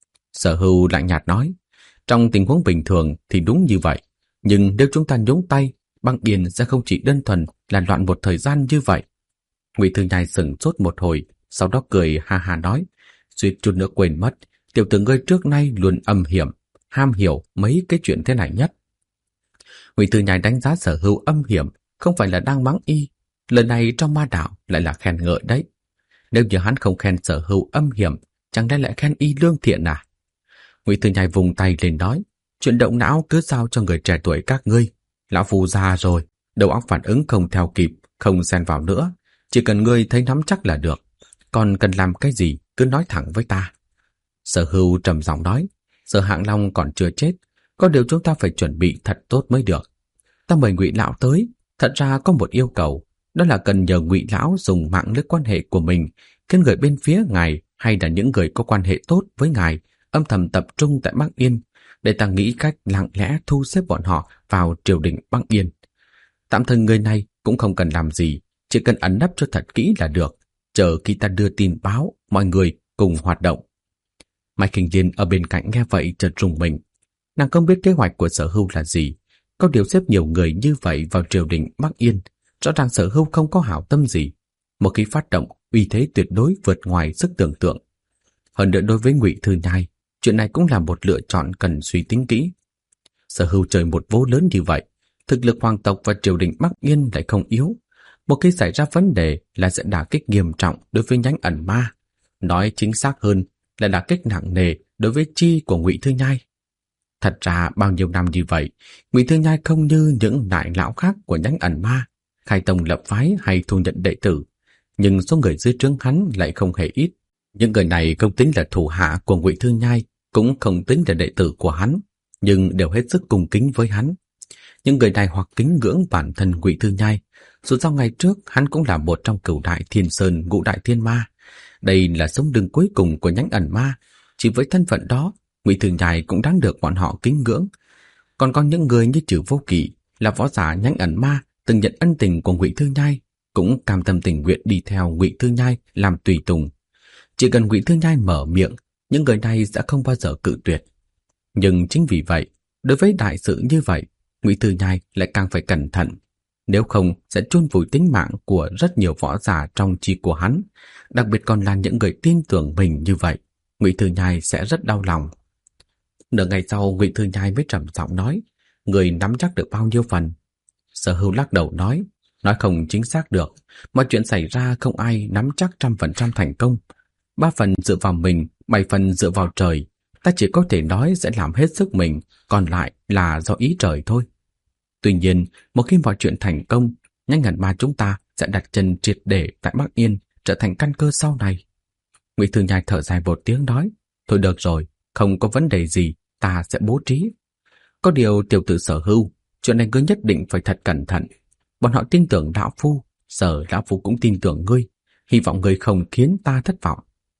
Sở Hưu lạnh nhạt nói: trong tình huống bình thường thì đúng như vậy, nhưng nếu chúng ta nhúng tay, Bắc Yên sẽ không chỉ đơn thuần là loạn một thời gian như vậy. Ngụy Thư Nhai sững sốt một hồi, sau đó cười ha ha nói: suýt chút nữa quên mất, tiểu tử ngươi trước nay luôn âm hiểm, ham hiểu mấy cái chuyện thế này nhất. Ngụy Thư Nhai đánh giá Sở Hưu âm hiểm không phải là đang mắng y, lần này trong ma đạo lại là khen ngợi đấy. Nếu như hắn không khen Sở Hưu âm hiểm, chẳng lẽ lại khen y lương thiện à? Ngụy Thư Nhai vùng tay lên nói: chuyện động não cứ giao cho người trẻ tuổi các ngươi, lão phu già rồi, đầu óc phản ứng không theo kịp, không xen vào nữa, chỉ cần ngươi thấy nắm chắc là được, còn cần làm cái gì cứ nói thẳng với ta. Sở Hưu trầm giọng nói: giờ Hạng Long còn chưa chết, có điều chúng ta phải chuẩn bị thật tốt mới được. Ta mời Ngụy lão tới, thật ra có một yêu cầu, đó là cần nhờ Ngụy lão dùng mạng lưới quan hệ của mình, khiến người bên phía ngài hay là những người có quan hệ tốt với ngài âm thầm tập trung tại Bắc Yên, để ta nghĩ cách lặng lẽ thu xếp bọn họ vào triều đình Bắc Yên. Tạm thời người này cũng không cần làm gì, chỉ cần ẩn nấp cho thật kỹ là được, chờ khi ta đưa tin báo, mọi người cùng hoạt động. Mai Kinh Điên ở bên cạnh nghe vậy chợt rùng mình. Nàng không biết kế hoạch của Sở Hưu là gì, có điều xếp nhiều người như vậy vào triều đình Bắc Yên, rõ ràng Sở Hưu không có hảo tâm gì. Một khi phát động, uy thế tuyệt đối vượt ngoài sức tưởng tượng. Hơn nữa đối với Ngụy Thư Nhai, chuyện này cũng là một lựa chọn cần suy tính kỹ. Sở Hưu chơi một vố lớn như vậy, thực lực hoàng tộc và triều đình Bắc Yên lại không yếu. Một khi xảy ra vấn đề là sẽ đả kích nghiêm trọng đối với nhánh ẩn ma. Nói chính xác hơn là đả kích nặng nề đối với chi của Ngụy Thư Nhai. Thật ra bao nhiêu năm như vậy, Ngụy Thư Nhai không như những đại lão khác của nhánh ẩn ma, khai tông lập phái hay thu nhận đệ tử, nhưng số người dưới trướng hắn lại không hề ít. Những người này không tính là thủ hạ của Ngụy Thư Nhai, cũng không tính là đệ tử của hắn, nhưng đều hết sức cung kính với hắn. Những người này hoặc kính ngưỡng bản thân Ngụy Thư Nhai, dù sao ngày trước hắn cũng là một trong cửu đại thiên sơn ngũ đại thiên ma. Đây là sống lưng cuối cùng của nhánh ẩn ma, chỉ với thân phận đó, Ngụy Thư Nhai cũng đáng được bọn họ kính ngưỡng. Còn có những người như Trừ Vô Kỵ, là võ giả nhánh ẩn ma, từng nhận ân tình của Ngụy Thư Nhai, cũng cam tâm tình nguyện đi theo Ngụy Thư Nhai làm tùy tùng. Chỉ cần Ngụy Thư Nhai mở miệng, những người này sẽ không bao giờ cự tuyệt. Nhưng chính vì vậy, đối với đại sự như vậy, Ngụy Thư Nhai lại càng phải cẩn thận, nếu không sẽ chôn vùi tính mạng của rất nhiều võ giả trong chi của hắn, đặc biệt còn là những người tin tưởng mình như vậy. Ngụy Thư Nhai sẽ rất đau lòng. Nửa ngày sau, Ngụy Thư Nhai mới trầm giọng nói, người nắm chắc được bao nhiêu phần? Sở Hưu lắc đầu nói không chính xác được. Mọi chuyện xảy ra không ai nắm chắc 100% thành công. 3 phần dựa vào mình, 7 phần dựa vào trời. Ta chỉ có thể nói sẽ làm hết sức mình, còn lại là do ý trời thôi. Tuy nhiên, một khi mọi chuyện thành công, nhanh hẳn mà chúng ta sẽ đặt chân triệt để tại Bắc Yên, trở thành căn cơ sau này. Ngụy Thư Nhai thở dài một tiếng nói, thôi được rồi, không có vấn đề gì, ta sẽ bố trí. Có điều tiểu tử Sở Hưu, chuyện này ngươi nhất định phải thật cẩn thận. Bọn họ tin tưởng lão phu, Sở lão phu cũng tin tưởng ngươi, hy vọng ngươi không khiến ta thất vọng.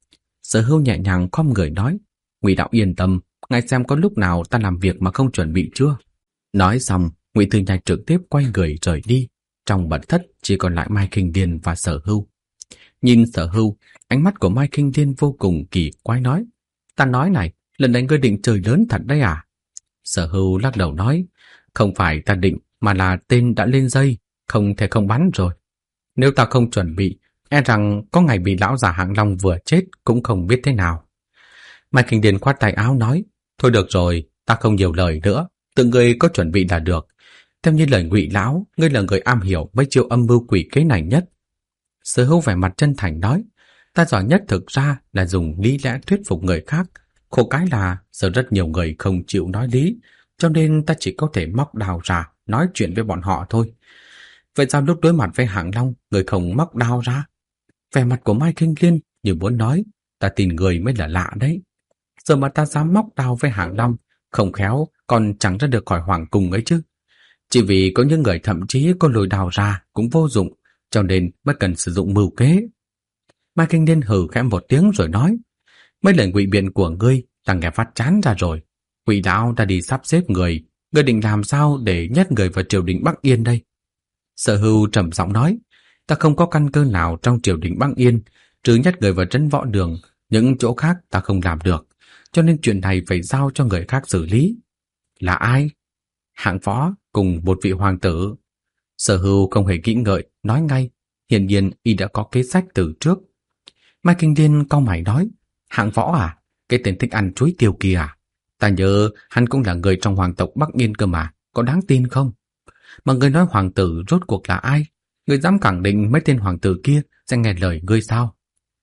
Sở Hưu nhẹ nhàng khom người nói, Ngụy đạo yên tâm, ngài xem có lúc nào ta làm việc mà không chuẩn bị chưa? Nói xong, Ngụy Thư Nhai trực tiếp quay người rời đi. Trong mật thất chỉ còn lại Mai Kinh Điên và Sở Hưu. Nhìn Sở Hưu, ánh mắt của Mai Kinh Điên vô cùng kỳ quái nói, ta nói này, lần này ngươi định chơi lớn thật đấy à? Sở Hưu lắc đầu nói, không phải ta định, mà là tên đã lên dây, không thể không bắn rồi. Nếu ta không chuẩn bị, e rằng có ngày bị lão già Hạng Long vừa chết cũng không biết thế nào. Mai Kinh Điền khoát tay áo nói, thôi được rồi, ta không nhiều lời nữa, tự ngươi có chuẩn bị là được. Theo như lời Ngụy lão, ngươi là người am hiểu mấy chiêu âm mưu quỷ kế này nhất. Sở Hưu vẻ mặt chân thành nói, ta giỏi nhất thực ra là dùng lý lẽ thuyết phục người khác. Khổ cái là giờ rất nhiều người không chịu nói lý, cho nên ta chỉ có thể móc đao ra nói chuyện với bọn họ thôi. Vậy sao lúc đối mặt với Hạng Long, người không móc đao ra? Vẻ mặt của Mai Kinh Liên như muốn nói, ta tin người mới là lạ đấy. Giờ mà ta dám móc đao với Hạng Long, không khéo còn chẳng ra được khỏi hoàng cung ấy chứ. Chỉ vì có những người thậm chí có lôi đao ra cũng vô dụng, cho nên mới cần sử dụng mưu kế. Mai Kinh Liên hừ khẽ một tiếng rồi nói, mấy lời ngụy biện của ngươi ta nghe phát chán ra rồi. Ngụy đạo đã đi sắp xếp người, ngươi định làm sao để nhét người vào triều đình Bắc Yên đây? Sở Hưu trầm giọng nói, ta không có căn cơ nào trong triều đình Bắc Yên, trừ nhét người vào trấn Võ Đường, những chỗ khác ta không làm được, cho nên chuyện này phải giao cho người khác xử lý. Là ai? Hạng Võ cùng một vị hoàng tử. Sở Hưu không hề nghĩ ngợi, nói ngay, hiển nhiên y đã có kế sách từ trước. Mai Kinh Điên cau mày nói, Hạng Võ à? Cái tên thích ăn chuối tiêu kia à? Ta nhớ hắn cũng là người trong hoàng tộc Bắc Yên cơ mà, có đáng tin không? Mà người nói hoàng tử rốt cuộc là ai? Người dám khẳng định mấy tên hoàng tử kia sẽ nghe lời ngươi sao?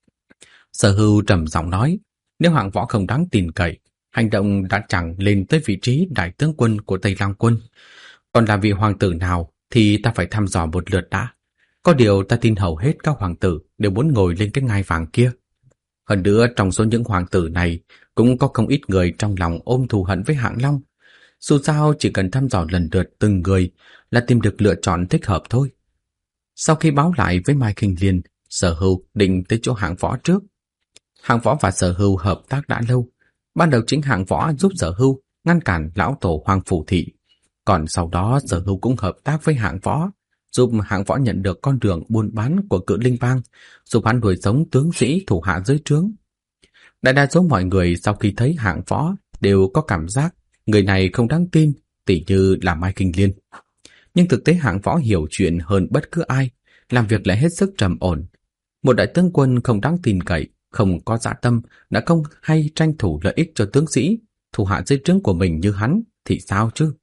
Sở Hưu trầm giọng nói, nếu Hạng Võ không đáng tin cậy, hành động đã chẳng lên tới vị trí đại tướng quân của Tây Lang quân. Còn là vị hoàng tử nào thì ta phải thăm dò một lượt đã. Có điều ta tin hầu hết các hoàng tử đều muốn ngồi lên cái ngai vàng kia. Hơn nữa trong số những hoàng tử này cũng có không ít người trong lòng ôm thù hận với Hạng Long. Dù sao chỉ cần thăm dò lần lượt từng người là tìm được lựa chọn thích hợp thôi. Sau khi báo lại với Mai Kinh Liên, Sở Hưu định tới chỗ Hạng Võ trước. Hạng Võ và Sở Hưu hợp tác đã lâu. Ban đầu chính Hạng Võ giúp Sở Hưu ngăn cản lão tổ Hoàng Phủ Thị. Còn sau đó Sở Hưu cũng hợp tác với Hạng Võ, giúp Hạng Võ nhận được con đường buôn bán của Cự Linh Bang, giúp hắn đuổi sống tướng sĩ thủ hạ dưới trướng. Đại đa số mọi người sau khi thấy Hạng Võ đều có cảm giác người này không đáng tin, tỉ như là Mai Kinh Liên. Nhưng thực tế Hạng Võ hiểu chuyện hơn bất cứ ai, làm việc lại hết sức trầm ổn. Một đại tướng quân không đáng tin cậy, không có dã tâm, đã không hay tranh thủ lợi ích cho tướng sĩ, thủ hạ dưới trướng của mình như hắn, thì sao chứ?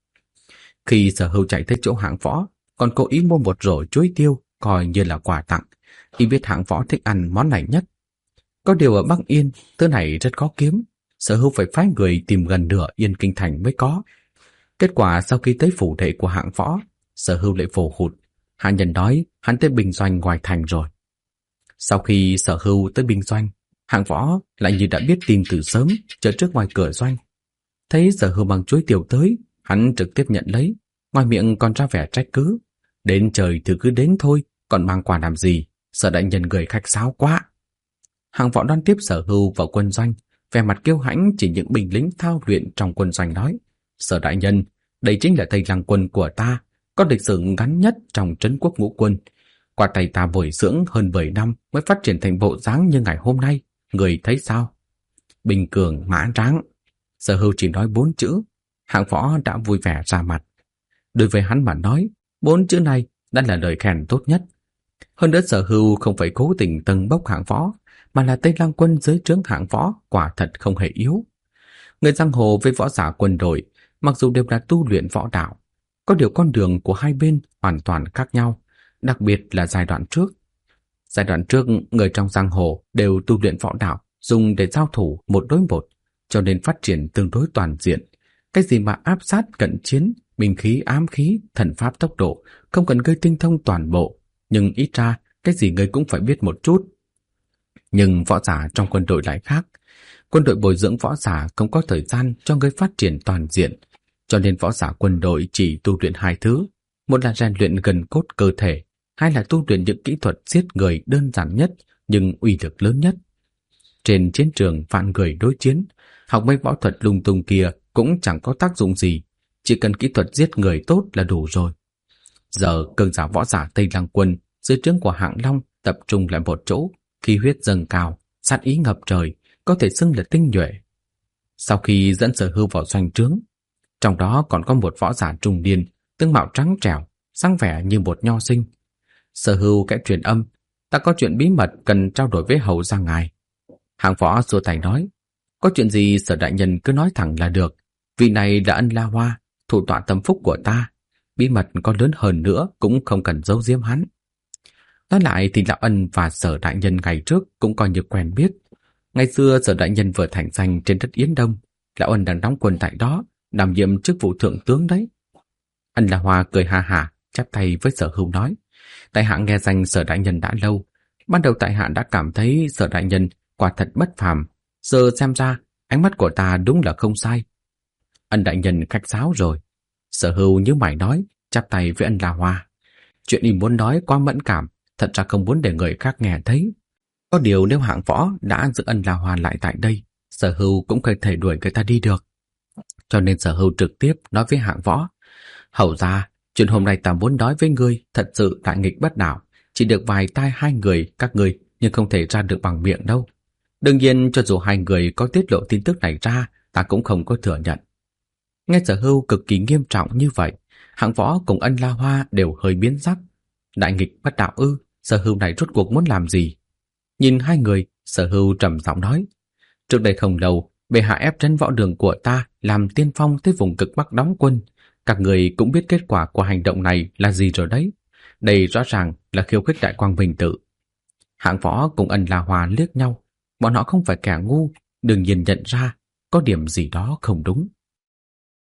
Khi Sở Hưu chạy tới chỗ Hạng Võ, còn cố ý mua một rổ chuối tiêu, coi như là quà tặng. Y biết Hạng Võ thích ăn món này nhất. Có điều ở Bắc Yên, thứ này rất khó kiếm, Sở Hưu phải phái người tìm gần nửa Yên Kinh Thành mới có. Kết quả sau khi tới phủ đệ của Hạng Võ, Sở Hưu lại vồ hụt. Hạ nhân nói hắn tới binh doanh ngoài thành rồi. Sau khi Sở Hưu tới binh doanh, Hạng Võ lại như đã biết tin từ sớm, chờ trước ngoài cửa doanh. Thấy Sở Hưu mang chuối tiêu tới, hắn trực tiếp nhận lấy, ngoài miệng còn ra vẻ trách cứ. Đến trời thì cứ đến thôi, còn mang quà làm gì, Sở đại nhân người khách sáo quá. Hạng Võ đón tiếp Sở Hưu vào quân doanh, vẻ mặt kiêu hãnh chỉ những binh lính thao luyện trong quân doanh nói, Sở đại nhân, đây chính là Tây Lang quân của ta, có lịch sử ngắn nhất trong trấn quốc ngũ quân. Qua tay ta bồi dưỡng hơn 10 năm mới phát triển thành bộ dáng như ngày hôm nay, người thấy sao? Bình cường mã tráng. Sở Hưu chỉ nói 4 chữ, Hạng Võ đã vui vẻ ra mặt. Đối với hắn mà nói, 4 chữ này đã là lời khen tốt nhất. Hơn nữa Sở Hưu không phải cố tình tầng bốc hạng võ, mà là Tây Lang quân dưới trướng hạng võ quả thật không hề yếu. Người giang hồ với võ giả quân đội, mặc dù đều là tu luyện võ đạo, có điều con đường của hai bên hoàn toàn khác nhau, đặc biệt là giai đoạn trước. Giai đoạn trước, người trong giang hồ đều tu luyện võ đạo, dùng để giao thủ một đối một, cho nên phát triển tương đối toàn diện. Cái gì mà áp sát cận chiến, binh khí ám khí, thần pháp tốc độ, không cần gây tinh thông toàn bộ, nhưng ít ra cái gì người cũng phải biết một chút. Nhưng võ giả trong quân đội lại khác. Quân đội bồi dưỡng võ giả không có thời gian cho người phát triển toàn diện, cho nên võ giả quân đội chỉ tu luyện 2 thứ. Một là rèn luyện gần cốt cơ thể, hai là tu luyện những kỹ thuật giết người đơn giản nhất nhưng uy lực lớn nhất. Trên chiến trường vạn người đối chiến, học mấy võ thuật lung tung kia cũng chẳng có tác dụng gì, chỉ cần kỹ thuật giết người tốt là đủ rồi. Giờ cường giả võ giả Tây Lang quân dưới trướng của Hạng Long tập trung lại một chỗ, khí huyết dâng cao, sát ý ngập trời, có thể xưng là tinh nhuệ. Sau khi dẫn Sở Hưu vào doanh trướng, trong đó còn có một võ giả trung niên, tướng mạo trắng trẻo, sáng vẻ như một nho sinh. Sở Hưu kẽ truyền âm, ta có chuyện bí mật cần trao đổi với hầu ra ngài. Hạng võ xua tay nói, có chuyện gì Sở đại nhân cứ nói thẳng là được. Vị này là Ân La Hoa, thủ tọa tâm phúc của ta. Bí mật có lớn hơn nữa cũng không cần giấu giếm hắn. Nói lại thì Lão Ân và Sở đại nhân ngày trước cũng coi như quen biết. Ngày xưa Sở đại nhân vừa thành danh trên đất Yến Đông, Lão Ân đang đóng quân tại đó, đảm nhiệm chức vụ thượng tướng đấy. Ân La Hoa cười ha hả, chắp tay với Sở Hưu nói, tại hạ nghe danh Sở đại nhân đã lâu, ban đầu tại hạ đã cảm thấy Sở đại nhân quả thật bất phàm, giờ xem ra ánh mắt của ta đúng là không sai. Ân đại nhân khách sáo rồi. Sở Hưu như mày nói, chắp tay với Ân La Hoa. Chuyện y muốn nói quá mẫn cảm, thật ra không muốn để người khác nghe thấy. Có điều nếu Hạng võ đã giữ Ân La Hoa lại tại đây, Sở Hưu cũng không thể đuổi người ta đi được. Cho nên Sở Hưu trực tiếp nói với Hạng võ, hầu ra, chuyện hôm nay ta muốn nói với ngươi thật sự đại nghịch bất đạo, chỉ được vài tai hai người các ngươi, nhưng không thể ra được bằng miệng đâu. Đương nhiên, cho dù hai người có tiết lộ tin tức này ra, ta cũng không có thừa nhận. Nghe Sở Hưu cực kỳ nghiêm trọng như vậy, Hạng võ cùng Ân La Hoa đều hơi biến sắc. Đại nghịch bất đạo ư? Sở Hưu này rốt cuộc muốn làm gì? Nhìn hai người, Sở Hưu trầm giọng nói, trước đây không lâu, bệ hạ ép trấn võ đường của ta làm tiên phong tới vùng cực Bắc đóng quân. Các người cũng biết kết quả của hành động này là gì rồi đấy. Đây rõ ràng là khiêu khích đại quang minh tự. Hạng võ cùng Ân La Hoa liếc nhau, bọn họ không phải kẻ ngu, đương nhiên nhận ra có điểm gì đó không đúng.